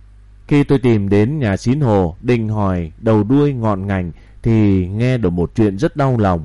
Khi tôi tìm đến nhà Xín Hồ, định hỏi đầu đuôi ngọn ngành, thì nghe được một chuyện rất đau lòng.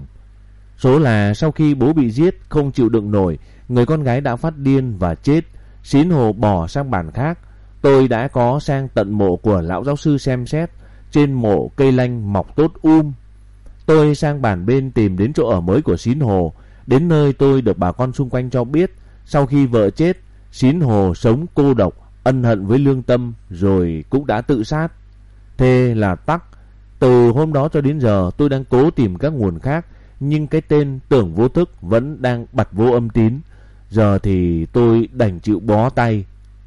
Số là sau khi bố bị giết không chịu đựng nổi, người con gái đã phát điên và chết. Xín Hồ bỏ sang bản khác. Tôi đã có sang tận mộ của Lão Giáo Sư xem xét. Trên mộ cây lanh mọc tốt um. Tôi sang bản bên tìm đến chỗ ở mới của Xín Hồ. Đến nơi tôi được bà con xung quanh cho biết, sau khi vợ chết, Xín Hồ sống cô độc, ân hận với lương tâm, rồi cũng đã tự sát. Thế là tắc. Từ hôm đó cho đến giờ tôi đang cố tìm các nguồn khác, nhưng cái tên Tưởng Vô Thức vẫn đang bật vô âm tín. Giờ thì tôi đành chịu bó tay.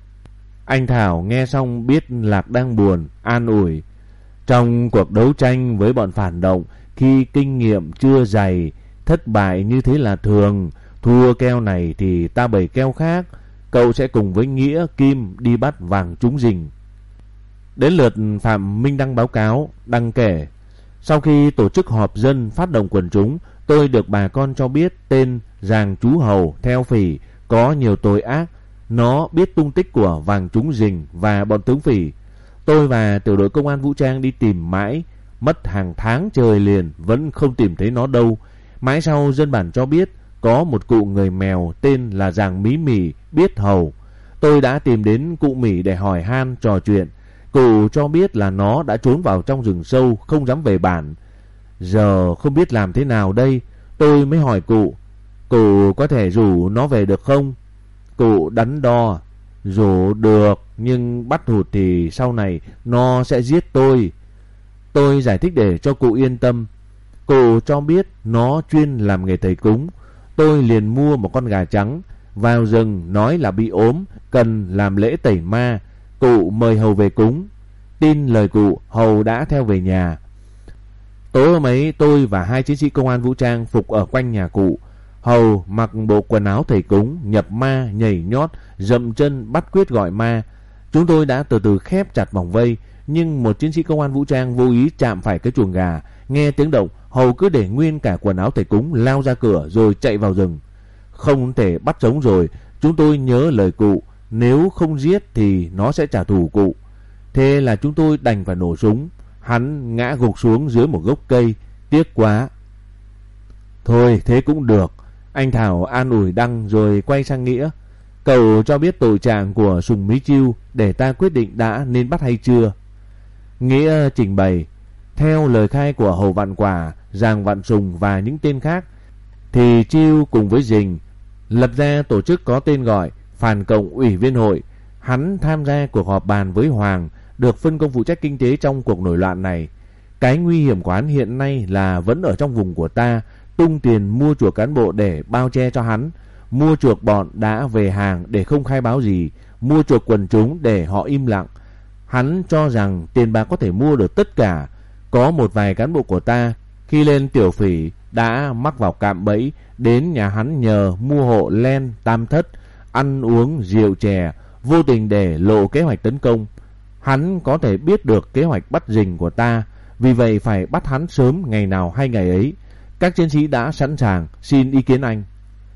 Anh Thảo nghe xong biết Lạc đang buồn, an ủi: trong cuộc đấu tranh với bọn phản động, khi kinh nghiệm chưa dày, thất bại như thế là thường. Thua keo này thì ta bày keo khác. Cậu sẽ cùng với Nghĩa, Kim đi bắt Vàng Trúng Rình. Đến lượt Phạm Minh Đăng báo cáo. Đăng kể: Sau khi tổ chức họp dân phát động quần chúng, tôi được bà con cho biết tên Giàng Chú Hầu theo Phỉ có nhiều tội ác. Nó biết tung tích của Vàng Trúng Rình và bọn tướng Phỉ. Tôi và tiểu đội công an vũ trang đi tìm mãi, mất hàng tháng trời liền vẫn không tìm thấy nó đâu. Mãi sau dân bản cho biết có một cụ người Mèo tên là Giàng Mí Mỉ biết Hầu. Tôi đã tìm đến cụ Mỉ để hỏi han trò chuyện. Cụ cho biết là nó đã trốn vào trong rừng sâu, không dám về bản. Giờ không biết làm thế nào đây. Tôi mới hỏi cụ, cụ có thể rủ nó về được không? Cụ đắn đo, rủ được nhưng bắt hụt thì sau này nó sẽ giết tôi. Tôi giải thích để cho cụ yên tâm. Cụ cho biết nó chuyên làm nghề thầy cúng. Tôi liền mua một con gà trắng, vào rừng nói là bị ốm, cần làm lễ tẩy ma. Cụ mời Hầu về cúng. Tin lời cụ, Hầu đã theo về nhà. Tối hôm ấy tôi và hai chiến sĩ công an vũ trang phục ở quanh nhà cụ. Hầu mặc bộ quần áo thầy cúng, nhập ma, nhảy nhót, dậm chân bắt quyết gọi ma. Chúng tôi đã từ từ khép chặt vòng vây, nhưng một chiến sĩ công an vũ trang vô ý chạm phải cái chuồng gà. Nghe tiếng động, Hầu cứ để nguyên cả quần áo thầy cúng lao ra cửa rồi chạy vào rừng. Không thể bắt sống rồi, chúng tôi nhớ lời cụ, nếu không giết thì nó sẽ trả thù cụ. Thế là chúng tôi đành phải nổ súng. Hắn ngã gục xuống dưới một gốc cây, tiếc quá. Thôi thế cũng được. Anh Thảo an ủi Đăng rồi quay sang Nghĩa. Cậu cho biết tội trạng của Sùng Mí Chiêu để ta quyết định đã nên bắt hay chưa? Nghĩa trình bày. Theo lời khai của Hầu Vạn Quả, Giàng Vạn Sùng và những tên khác, thì Chiêu cùng với Dình lập ra tổ chức có tên gọi Phản Cộng Ủy viên Hội. Hắn tham gia cuộc họp bàn với Hoàng, được phân công phụ trách kinh tế trong cuộc nổi loạn này. Cái nguy hiểm của hắn hiện nay là vẫn ở trong vùng của ta, tung tiền mua chuộc cán bộ để bao che cho hắn, mua chuộc bọn đã về hàng để không khai báo gì, mua chuộc quần chúng để họ im lặng. Hắn cho rằng tiền bạc có thể mua được tất cả. Có một vài cán bộ của ta khi lên Tiểu Phỉ đã mắc vào cạm bẫy, đến nhà hắn nhờ mua hộ len tam thất, ăn uống rượu chè, vô tình để lộ kế hoạch tấn công. Hắn có thể biết được kế hoạch bắt Dình của ta, vì vậy phải bắt hắn sớm ngày nào hay ngày ấy. Các chiến sĩ đã sẵn sàng, xin ý kiến anh.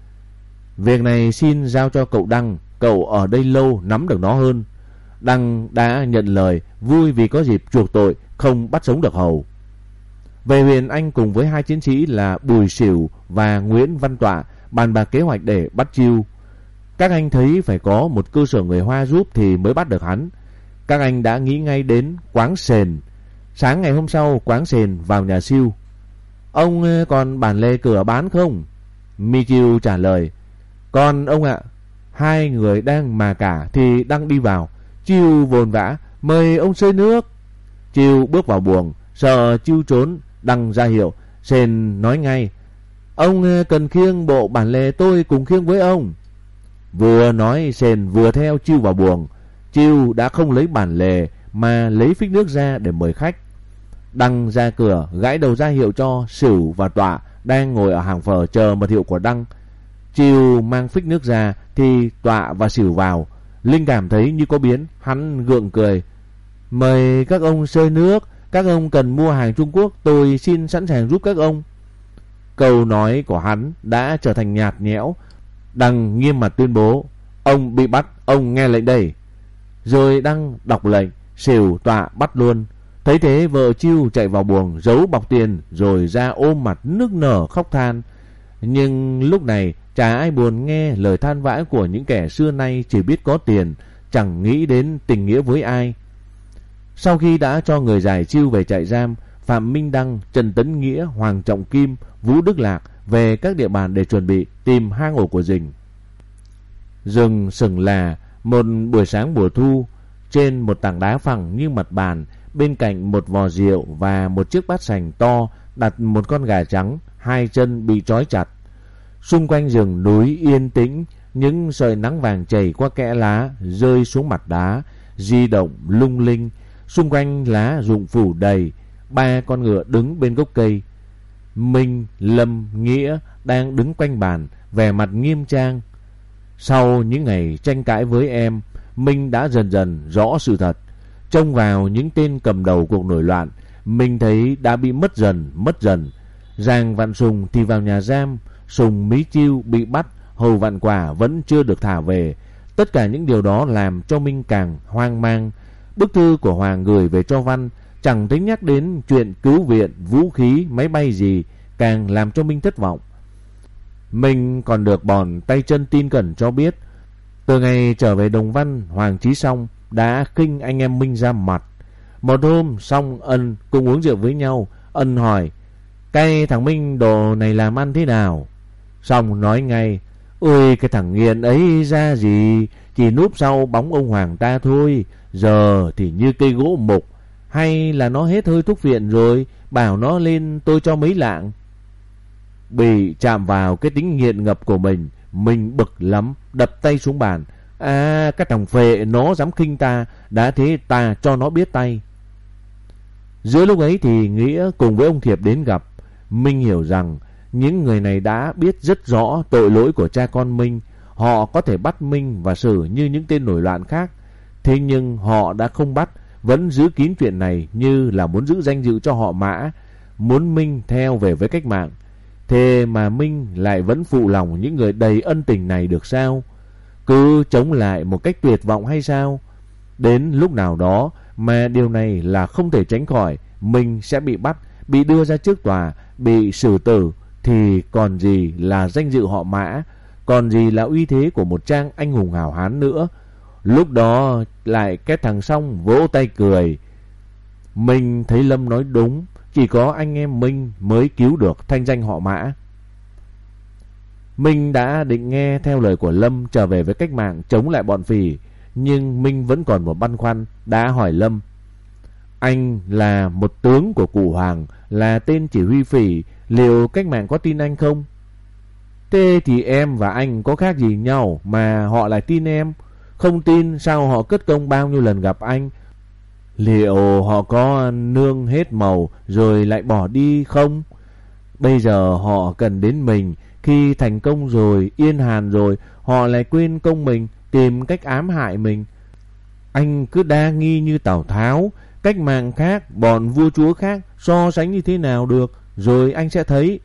Việc này xin giao cho cậu Đăng, cậu ở đây lâu nắm được nó hơn. Đăng đã nhận lời, vui vì có dịp chuộc tội, không bắt sống được Hầu. Về huyện, anh cùng với hai chiến sĩ là Bùi Sỉu và Nguyễn Văn Tọa bàn bạc kế hoạch để bắt Chiêu. Các anh thấy phải có một cơ sở người Hoa giúp thì mới bắt được hắn. Các anh đã nghĩ ngay đến Quáng Sền. Sáng ngày hôm sau, Quáng Sền vào nhà Siêu. Ông còn bản lề cửa bán không? Mi Chiêu trả lời. Còn ông ạ. Hai người đang mà cả thì đang đi vào. Chiêu vồn vã, mời ông xơi nước. Chiêu bước vào buồng, sợ Chiêu trốn, Đăng ra hiệu. Sền nói ngay, ông cần khiêng bộ bản lề, tôi cùng khiêng với ông. Vừa nói Sền vừa theo Chiêu vào buồng. Chiêu đã không lấy bản lề mà lấy phích nước ra để mời khách. Đăng ra cửa gãi đầu ra hiệu cho Sửu và Tọa đang ngồi ở hàng phở chờ mật hiệu của Đăng. Chiêu mang phích nước ra thì Tọa và Sửu vào. Linh cảm thấy như có biến, hắn gượng cười. Mời các ông xơi nước, các ông cần mua hàng Trung Quốc, tôi xin sẵn sàng giúp các ông. Câu nói của hắn đã trở thành nhạt nhẽo. Đăng nghiêm mặt tuyên bố, ông bị bắt, ông nghe lệnh đây. Rồi Đăng đọc lệnh, Sửu Tọa bắt luôn. Thấy thế vợ Chiêu chạy vào buồng giấu bọc tiền rồi ra ôm mặt nức nở khóc than. Nhưng lúc này chả ai buồn nghe lời than vãn của những kẻ xưa nay chỉ biết có tiền, chẳng nghĩ đến tình nghĩa với ai. Sau khi đã cho người giải Chiêu về trại giam, Phạm Minh Đăng, Trần Tấn Nghĩa, Hoàng Trọng Kim, Vũ Đức Lạc về các địa bàn để chuẩn bị tìm hang ổ của Dình. Rừng Sừng Là, một buổi sáng mùa thu, trên một tảng đá phẳng như mặt bàn, bên cạnh một vò rượu và một chiếc bát sành to đặt một con gà trắng, hai chân bị trói chặt. Xung quanh rừng núi yên tĩnh, những sợi nắng vàng chảy qua kẽ lá rơi xuống mặt đá, di động lung linh. Xung quanh lá rụng phủ đầy. Ba con ngựa đứng bên gốc cây. Minh, Lâm, Nghĩa đang đứng quanh bàn, vẻ mặt nghiêm trang. Sau những ngày tranh cãi với em, Minh đã dần dần rõ sự thật. Trông vào những tên cầm đầu cuộc nổi loạn, mình thấy đã bị mất dần, mất dần. Giang Vạn Sùng thì vào nhà giam, Sùng Mí Chiêu bị bắt, Hầu Vạn Quả vẫn chưa được thả về. Tất cả những điều đó làm cho Minh càng hoang mang. Bức thư của Hoàng gửi về cho Văn chẳng thấy nhắc đến chuyện cứu viện, vũ khí, máy bay gì, càng làm cho Minh thất vọng. Minh còn được bọn tay chân tin cẩn cho biết, từ ngày trở về Đồng Văn, Hoàng Chí Song đã khinh anh em Minh ra mặt. Một hôm Song Ân cùng uống rượu với nhau, Ân hỏi: cái thằng Minh đồ này làm ăn thế nào? Song nói ngay: ôi cái thằng nghiện ấy ra gì, chỉ núp sau bóng ông Hoàng ta thôi. Giờ thì như cây gỗ mục, hay là nó hết hơi thuốc viện rồi, bảo nó lên tôi cho mấy lạng. Bị chạm vào cái tính nghiện ngập của mình, mình bực lắm, đập tay xuống bàn. À, cái thằng phệ nó dám khinh ta, đã thế ta cho nó biết tay. Giữa lúc ấy thì Nghĩa cùng với ông Thiệp đến gặp. Minh hiểu rằng những người này đã biết rất rõ tội lỗi của cha con Minh. Họ có thể bắt Minh và xử như những tên nổi loạn khác. Thế nhưng họ đã không bắt, vẫn giữ kín chuyện này như là muốn giữ danh dự cho họ Mã, muốn Minh theo về với cách mạng. Thế mà Minh lại vẫn phụ lòng những người đầy ân tình này được sao? Cứ chống lại một cách tuyệt vọng hay sao? Đến lúc nào đó mà điều này là không thể tránh khỏi, Minh sẽ bị bắt, bị đưa ra trước tòa, bị xử tử, thì còn gì là danh dự họ Mã, còn gì là uy thế của một trang anh hùng hào hán nữa. Lúc đó lại cái thằng Song vỗ tay cười. Mình thấy Lâm nói đúng, chỉ có anh em Minh mới cứu được thanh danh họ Mã. Minh đã định nghe theo lời của Lâm trở về với cách mạng chống lại bọn phỉ, nhưng Minh vẫn còn một băn khoăn, đã hỏi Lâm: anh là một tướng của cụ Hoàng, là tên chỉ huy phỉ, liệu cách mạng có tin anh không? Thế thì em và anh có khác gì nhau mà họ lại tin em? Không tin sao họ cất công bao nhiêu lần gặp anh? Liệu họ có nương hết màu rồi lại bỏ đi không? Bây giờ họ cần đến mình, khi thành công rồi, yên hàn rồi, họ lại quên công mình, tìm cách ám hại mình. Anh cứ đa nghi như Tào Tháo, cách mạng khác, bọn vua chúa khác, so sánh như thế nào được, rồi anh sẽ thấy.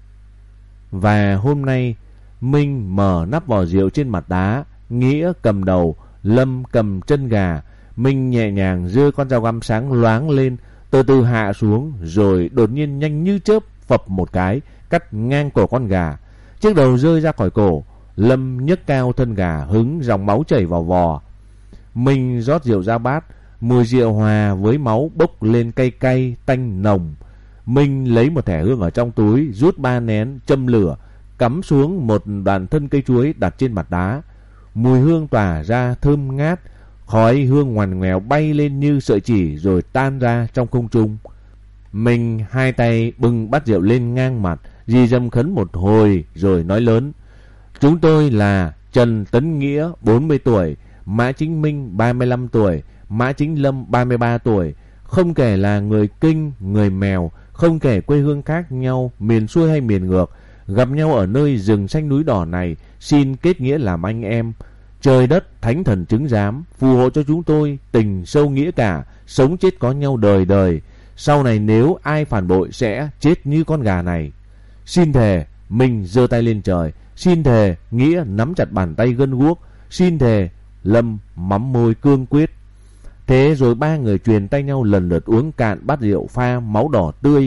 Và hôm nay, Minh mở nắp vò rượu trên mặt đá, Nghĩa cầm đầu, Lâm cầm chân gà. Minh nhẹ nhàng giơ con dao găm sáng loáng lên, từ từ hạ xuống, rồi đột nhiên nhanh như chớp phập một cái, cắt ngang cổ con gà. Chiếc đầu rơi ra khỏi cổ. Lâm nhấc cao thân gà, hứng dòng máu chảy vào vò. Minh rót rượu ra bát, mùi rượu hòa với máu bốc lên cay cay tanh nồng. Minh lấy một thẻ hương ở trong túi, rút ba nén, châm lửa, cắm xuống một đoạn thân cây chuối đặt trên mặt đá. Mùi hương tỏa ra thơm ngát, khói hương ngoằn ngoèo bay lên như sợi chỉ rồi tan ra trong không trung. Minh hai tay bưng bát rượu lên ngang mặt, rì rầm khấn một hồi rồi nói lớn: chúng tôi là Trần Tấn Nghĩa bốn mươi tuổi, Mã Chính Minh ba mươi lăm tuổi, Mã Chính Lâm ba mươi ba tuổi, không kể là người Kinh, người Mèo, không kể quê hương khác nhau, miền xuôi hay miền ngược, gặp nhau ở nơi rừng xanh núi đỏ này, xin kết nghĩa làm anh em. Trời đất thánh thần chứng giám, phù hộ cho chúng tôi tình sâu nghĩa cả, sống chết có nhau đời đời. Sau này nếu ai phản bội sẽ chết như con gà này. Xin thề. Minh giơ tay lên trời. Xin thề. Nghĩa nắm chặt bàn tay gân guốc. Xin thề. Lâm mắm môi cương quyết. Thế rồi ba người truyền tay nhau lần lượt uống cạn bát rượu pha máu đỏ tươi.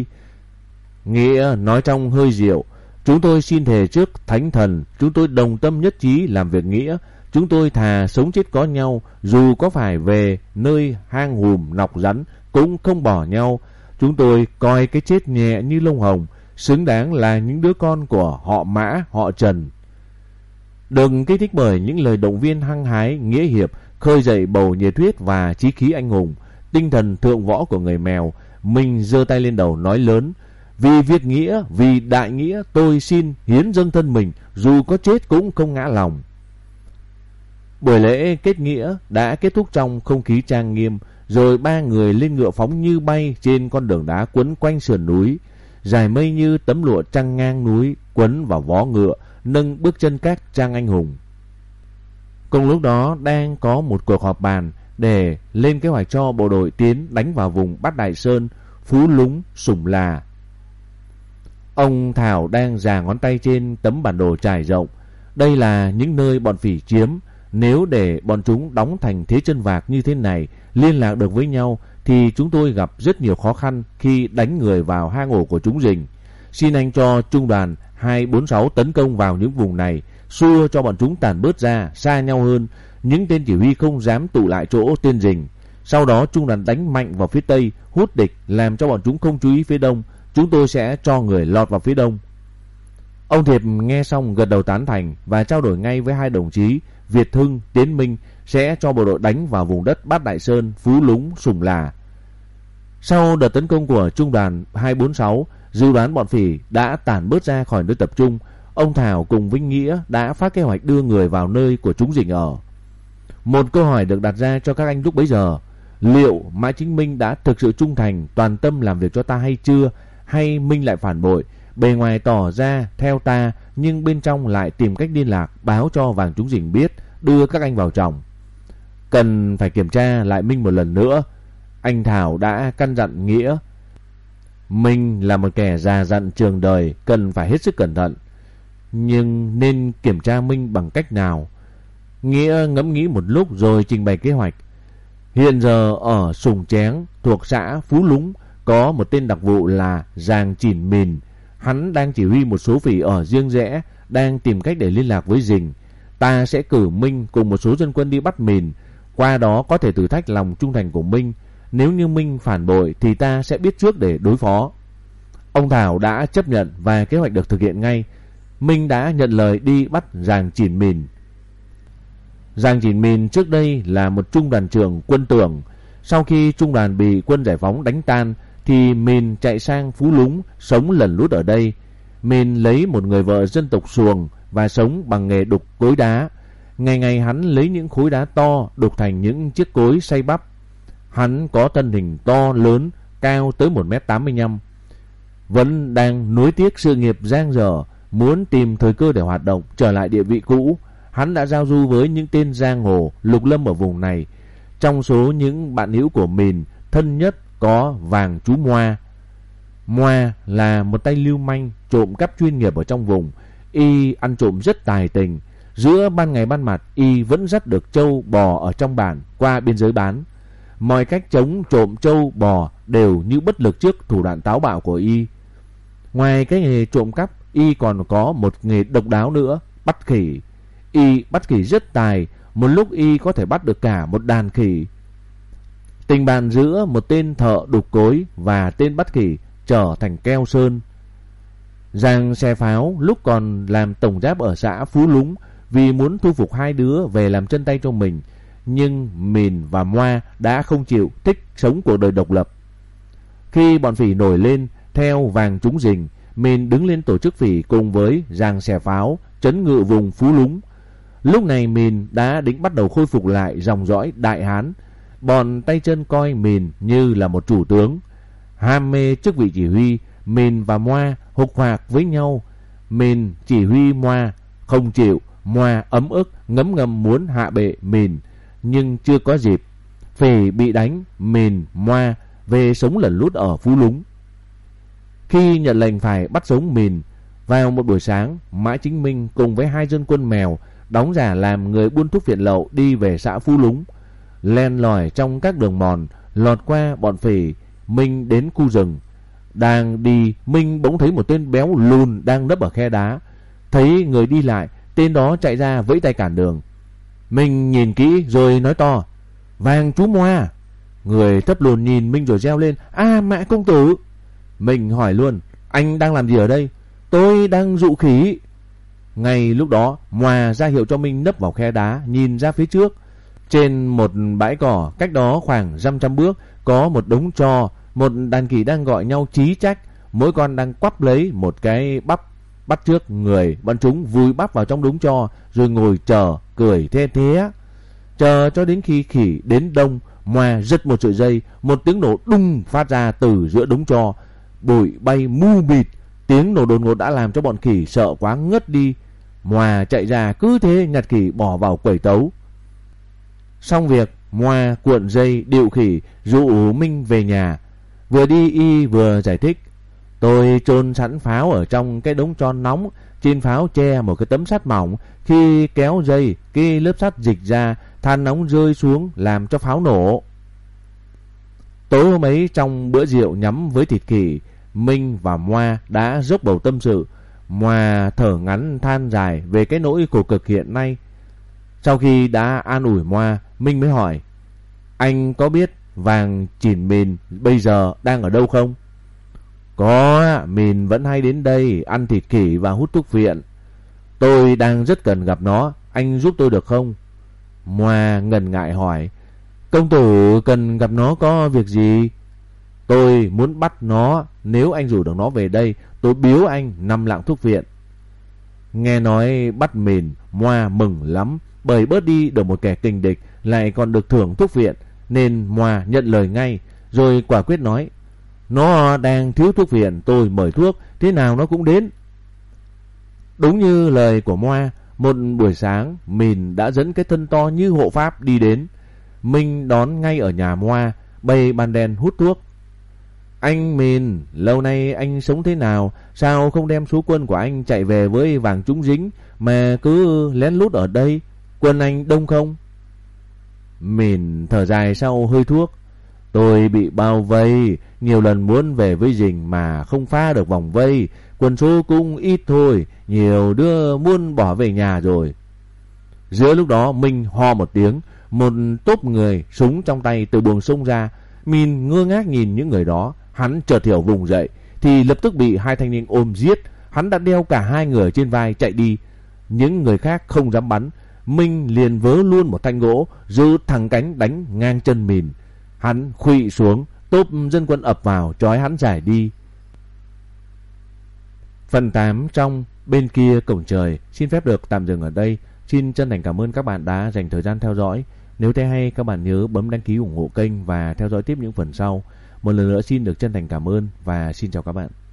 Nghĩa nói trong hơi rượu: chúng tôi xin thề trước thánh thần, chúng tôi đồng tâm nhất trí làm việc nghĩa. Chúng tôi thà sống chết có nhau, dù có phải về nơi hang hùm nọc rắn cũng không bỏ nhau. Chúng tôi coi cái chết nhẹ như lông hồng, xứng đáng là những đứa con của họ Mã, họ Trần. Đừng kích thích bởi những lời động viên hăng hái, nghĩa hiệp, khơi dậy bầu nhiệt huyết và chí khí anh hùng, tinh thần thượng võ của người Mèo. Mình giơ tay lên đầu nói lớn: vì việc nghĩa, vì đại nghĩa, tôi xin hiến dâng thân mình, dù có chết cũng không ngã lòng. Buổi lễ kết nghĩa đã kết thúc trong không khí trang nghiêm, rồi ba người lên ngựa phóng như bay trên con đường đá quấn quanh sườn núi. Dài mây như tấm lụa trăng ngang núi, quấn vào vó ngựa, nâng bước chân các trang anh hùng. Cùng lúc đó đang có một cuộc họp bàn để lên kế hoạch cho bộ đội tiến đánh vào vùng Bát Đại Sơn, Phú Lúng, Sủng Là. Ông Thảo đang già ngón tay trên tấm bản đồ trải rộng. Đây là những nơi bọn phỉ chiếm. Nếu để bọn chúng đóng thành thế chân vạc như thế này, liên lạc được với nhau, thì chúng tôi gặp rất nhiều khó khăn khi đánh người vào hang ổ của chúng rình. Xin anh cho trung đoàn hai bốn sáu tấn công vào những vùng này, xua cho bọn chúng tản bớt ra, xa nhau hơn. Những tên chỉ huy không dám tụ lại chỗ tên rình. Sau đó trung đoàn đánh mạnh vào phía tây, hút địch, làm cho bọn chúng không chú ý phía đông. Chúng tôi sẽ cho người lọt vào phía đông. Ông Thiệp nghe xong gật đầu tán thành và trao đổi ngay với hai đồng chí Việt Hưng, Tiến Minh sẽ cho bộ đội đánh vào vùng đất Bát Đại Sơn, Phú Lúng, Sủng Là. Sau đợt tấn công của trung đoàn hai bốn sáu, dự đoán bọn phỉ đã tản bớt ra khỏi nơi tập trung. Ông Thảo cùng Vinh Nghĩa đã phát kế hoạch đưa người vào nơi của chúng rình ở. Một câu hỏi được đặt ra cho các anh lúc bấy giờ: liệu Mã Chính Minh đã thực sự trung thành, toàn tâm làm việc cho ta hay chưa, hay Minh lại phản bội, bề ngoài tỏ ra theo ta nhưng bên trong lại tìm cách liên lạc báo cho Vàng Chúng Rình biết, đưa các anh vào chồng. Cần phải kiểm tra lại Minh một lần nữa. Anh Thảo đã căn dặn Nghĩa. Minh là một kẻ già dặn trường đời, cần phải hết sức cẩn thận. Nhưng nên kiểm tra Minh bằng cách nào? Nghĩa ngẫm nghĩ một lúc rồi trình bày kế hoạch. Hiện giờ ở Sùng Chén thuộc xã Phú Lúng có một tên đặc vụ là Giàng Chỉn Mìn. Hắn đang chỉ huy một số phỉ ở riêng rẽ, đang tìm cách để liên lạc với rình. Ta sẽ cử Minh cùng một số dân quân đi bắt Mìn, qua đó có thể thử thách lòng trung thành của Minh. Nếu như Minh phản bội thì ta sẽ biết trước để đối phó. Ông Thảo đã chấp nhận và kế hoạch được thực hiện ngay. Minh đã nhận lời đi bắt Giàng Chỉn Mìn. Giàng Chỉn Mìn trước đây là một trung đoàn trưởng quân tưởng. Sau khi trung đoàn bị quân giải phóng đánh tan thì Mìn chạy sang Phú Lúng, sống lẩn lút ở đây. Mìn lấy một người vợ dân tộc Xuồng và sống bằng nghề đục cối đá. Ngày ngày hắn lấy những khối đá to đục thành những chiếc cối xay bắp. Hắn có thân hình to lớn, cao tới một mét tám mươi lăm. Vẫn đang nuối tiếc sự nghiệp giang dở, muốn tìm thời cơ để hoạt động trở lại địa vị cũ. Hắn đã giao du với những tên giang hồ lục lâm ở vùng này. Trong số những bạn hữu của Mìn, thân nhất có Vàng Chú Moa. Moa là một tay lưu manh trộm cắp chuyên nghiệp ở trong vùng. Y ăn trộm rất tài tình. Giữa ban ngày ban mặt y vẫn dắt được trâu bò ở trong bản qua biên giới bán. Mọi cách chống trộm trâu bò đều như bất lực trước thủ đoạn táo bạo của y. Ngoài cái nghề trộm cắp, y còn có một nghề độc đáo nữa, bắt khỉ. Y bắt khỉ rất tài, một lúc y có thể bắt được cả một đàn khỉ. Tình bạn giữa một tên thợ đục cối và tên bắt khỉ trở thành keo sơn. Giàng Xe Pháo lúc còn làm tổng giáp ở xã Phú Lúng vì muốn thu phục hai đứa về làm chân tay cho mình, nhưng Mìn và Moa đã không chịu, thích sống cuộc đời độc lập. Khi bọn phỉ nổi lên theo Vàng Chúng Rình, Mìn đứng lên tổ chức phỉ cùng với Giàng Xe Pháo trấn ngự vùng Phú Lúng. Lúc này Mìn đã định bắt đầu khôi phục lại dòng dõi Đại Hán. Bọn tay chân coi Mìn như là một chủ tướng. Ham mê chức vị chỉ huy, Mìn và Moa hục hoạc với nhau. Mìn chỉ huy Moa không chịu, Moa ấm ức ngấm ngầm muốn hạ bệ Mìn, nhưng chưa có dịp. Phỉ bị đánh, Mìn, Moa về sống lẩn lút ở Phú Lúng. Khi nhận lệnh phải bắt sống Mìn, vào một buổi sáng, Mã Chính Minh cùng với hai dân quân mèo đóng giả làm người buôn thuốc viện lậu đi về xã Phú Lúng. Len lỏi trong các đường mòn, lọt qua bọn phỉ, Minh đến khu rừng. Đang đi, Minh bỗng thấy một tên béo lùn đang nấp ở khe đá. Thấy người đi lại, tên đó chạy ra vẫy tay cản đường. Minh nhìn kỹ rồi nói to: "Vàng Chú Moa!" Người thấp lùn nhìn Minh rồi reo lên: "A, Mã công tử!" Minh hỏi luôn: "Anh đang làm gì ở đây?" "Tôi đang dụ khỉ." Ngay lúc đó, Moa ra hiệu cho Minh nấp vào khe đá, nhìn ra phía trước. Trên một bãi cỏ cách đó khoảng dăm trăm bước có một đống tro, một đàn khỉ đang gọi nhau chí trách, mỗi con đang quắp lấy một cái bắp. Bắt trước người bọn chúng vùi bắp vào trong đống tro rồi ngồi chờ, cười the thé. Chờ cho đến khi khỉ đến đông, Moa giật một sợi dây, một tiếng nổ đùng phát ra từ giữa đống tro, bụi bay mu mịt. Tiếng nổ đột ngột đã làm cho bọn khỉ sợ quá ngất đi. Moa chạy ra cứ thế nhặt khỉ bỏ vào quẩy tấu. Xong việc, Moa cuộn dây điệu khỉ dụ Minh về nhà. Vừa đi y vừa giải thích. Tôi chôn sẵn pháo ở trong cái đống tron nóng. Trên pháo che một cái tấm sắt mỏng. Khi kéo dây, cái lớp sắt dịch ra, than nóng rơi xuống làm cho pháo nổ. Tối hôm ấy trong bữa rượu nhắm với thịt khỉ, Minh và Moa đã dốc bầu tâm sự. Moa thở ngắn than dài về cái nỗi khổ cực hiện nay. Sau khi đã an ủi Moa, Minh mới hỏi: Anh có biết Vàng Chỉn Mìn bây giờ đang ở đâu không? Có, Mìn vẫn hay đến đây ăn thịt khỉ và hút thuốc viện. Tôi đang rất cần gặp nó, anh giúp tôi được không? Moa ngần ngại hỏi: Công tử cần gặp nó có việc gì? Tôi muốn bắt nó, nếu anh rủ được nó về đây, tôi biếu anh năm lạng thuốc viện. Nghe nói bắt Mìn, Moa mừng lắm, bởi bớt đi được một kẻ kình địch, lại còn được thưởng thuốc viện, nên Moa nhận lời ngay, rồi quả quyết nói: Nó đang thiếu thuốc viện, tôi mời thuốc, thế nào nó cũng đến. Đúng như lời của Moa, một buổi sáng Mìn đã dẫn cái thân to như hộ pháp đi đến. Minh đón ngay ở nhà Moa, bày bàn đèn hút thuốc. Anh Mìn, lâu nay anh sống thế nào? Sao không đem số quân của anh chạy về với Vàng Trúng Dính, mà cứ lén lút ở đây? Quân anh đông không? Mìn thở dài sau hơi thuốc. Tôi bị bao vây, nhiều lần muốn về với Dình mà không phá được vòng vây. Quân số cũng ít thôi, nhiều đứa muốn bỏ về nhà rồi. Giữa lúc đó Minh ho một tiếng, một tốp người súng trong tay từ buồng sông ra. Mìn ngơ ngác nhìn những người đó. Hắn chợt hiểu vùng dậy thì lập tức bị hai thanh niên ôm giết. Hắn đã đeo cả hai người trên vai chạy đi. Những người khác không dám bắn. Minh liền vớ luôn một thanh gỗ, giơ thẳng cánh đánh ngang chân Mìn. Hắn khuỵu xuống, tốp dân quân ập vào trói hắn giải đi. Phần tám trong Bên Kia Cổng Trời xin phép được tạm dừng ở đây. Xin chân thành cảm ơn các bạn đã dành thời gian theo dõi. Nếu thấy hay, các bạn nhớ bấm đăng ký ủng hộ kênh và theo dõi tiếp những phần sau. Một lần nữa xin được chân thành cảm ơn và xin chào các bạn.